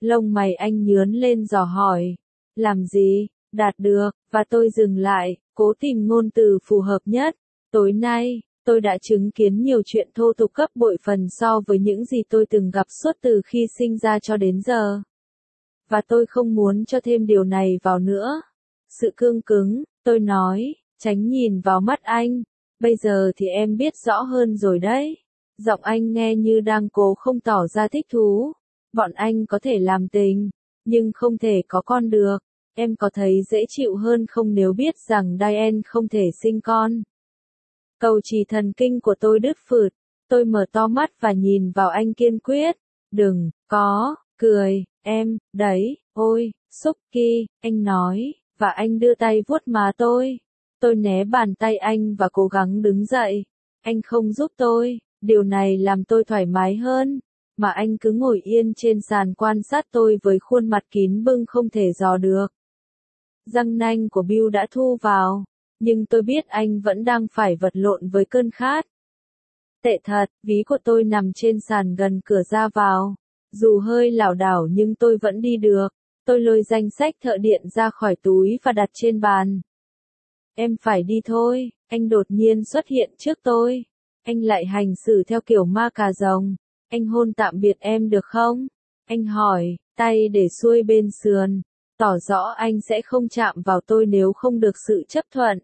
Lông mày anh nhướn lên dò hỏi. Làm gì? Đạt được, và tôi dừng lại, cố tìm ngôn từ phù hợp nhất. Tối nay, tôi đã chứng kiến nhiều chuyện thô tục gấp bội phần so với những gì tôi từng gặp suốt từ khi sinh ra cho đến giờ. Và tôi không muốn cho thêm điều này vào nữa. Sự cương cứng, tôi nói, tránh nhìn vào mắt anh. Bây giờ thì em biết rõ hơn rồi đấy. Giọng anh nghe như đang cố không tỏ ra thích thú. Bọn anh có thể làm tình, nhưng không thể có con được. Em có thấy dễ chịu hơn không nếu biết rằng Diane không thể sinh con? Cầu trì thần kinh của tôi đứt phượt. Tôi mở to mắt và nhìn vào anh kiên quyết. Đừng, có, cười, em, đấy, ôi, Suki, anh nói, và anh đưa tay vuốt má tôi. Tôi né bàn tay anh và cố gắng đứng dậy. Anh không giúp tôi, điều này làm tôi thoải mái hơn. Mà anh cứ ngồi yên trên sàn quan sát tôi với khuôn mặt kín bưng không thể dò được. Răng nanh của Bill đã thu vào, nhưng tôi biết anh vẫn đang phải vật lộn với cơn khát. Tệ thật, ví của tôi nằm trên sàn gần cửa ra vào. Dù hơi lảo đảo nhưng tôi vẫn đi được. Tôi lôi danh sách thợ điện ra khỏi túi và đặt trên bàn. Em phải đi thôi, anh đột nhiên xuất hiện trước tôi. Anh lại hành xử theo kiểu ma cà rồng. Anh hôn tạm biệt em được không? Anh hỏi, tay để xuôi bên sườn. Tỏ rõ anh sẽ không chạm vào tôi nếu không được sự chấp thuận.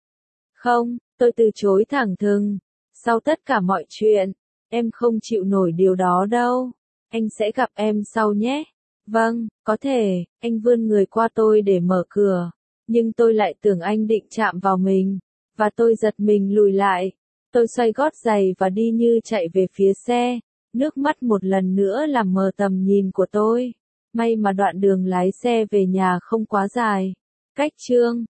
Không, tôi từ chối thẳng thừng. Sau tất cả mọi chuyện, em không chịu nổi điều đó đâu. Anh sẽ gặp em sau nhé. Vâng, có thể, anh vươn người qua tôi để mở cửa. Nhưng tôi lại tưởng anh định chạm vào mình. Và tôi giật mình lùi lại. Tôi xoay gót giày và đi như chạy về phía xe. Nước mắt một lần nữa làm mờ tầm nhìn của tôi. May mà đoạn đường lái xe về nhà không quá dài. Cách chương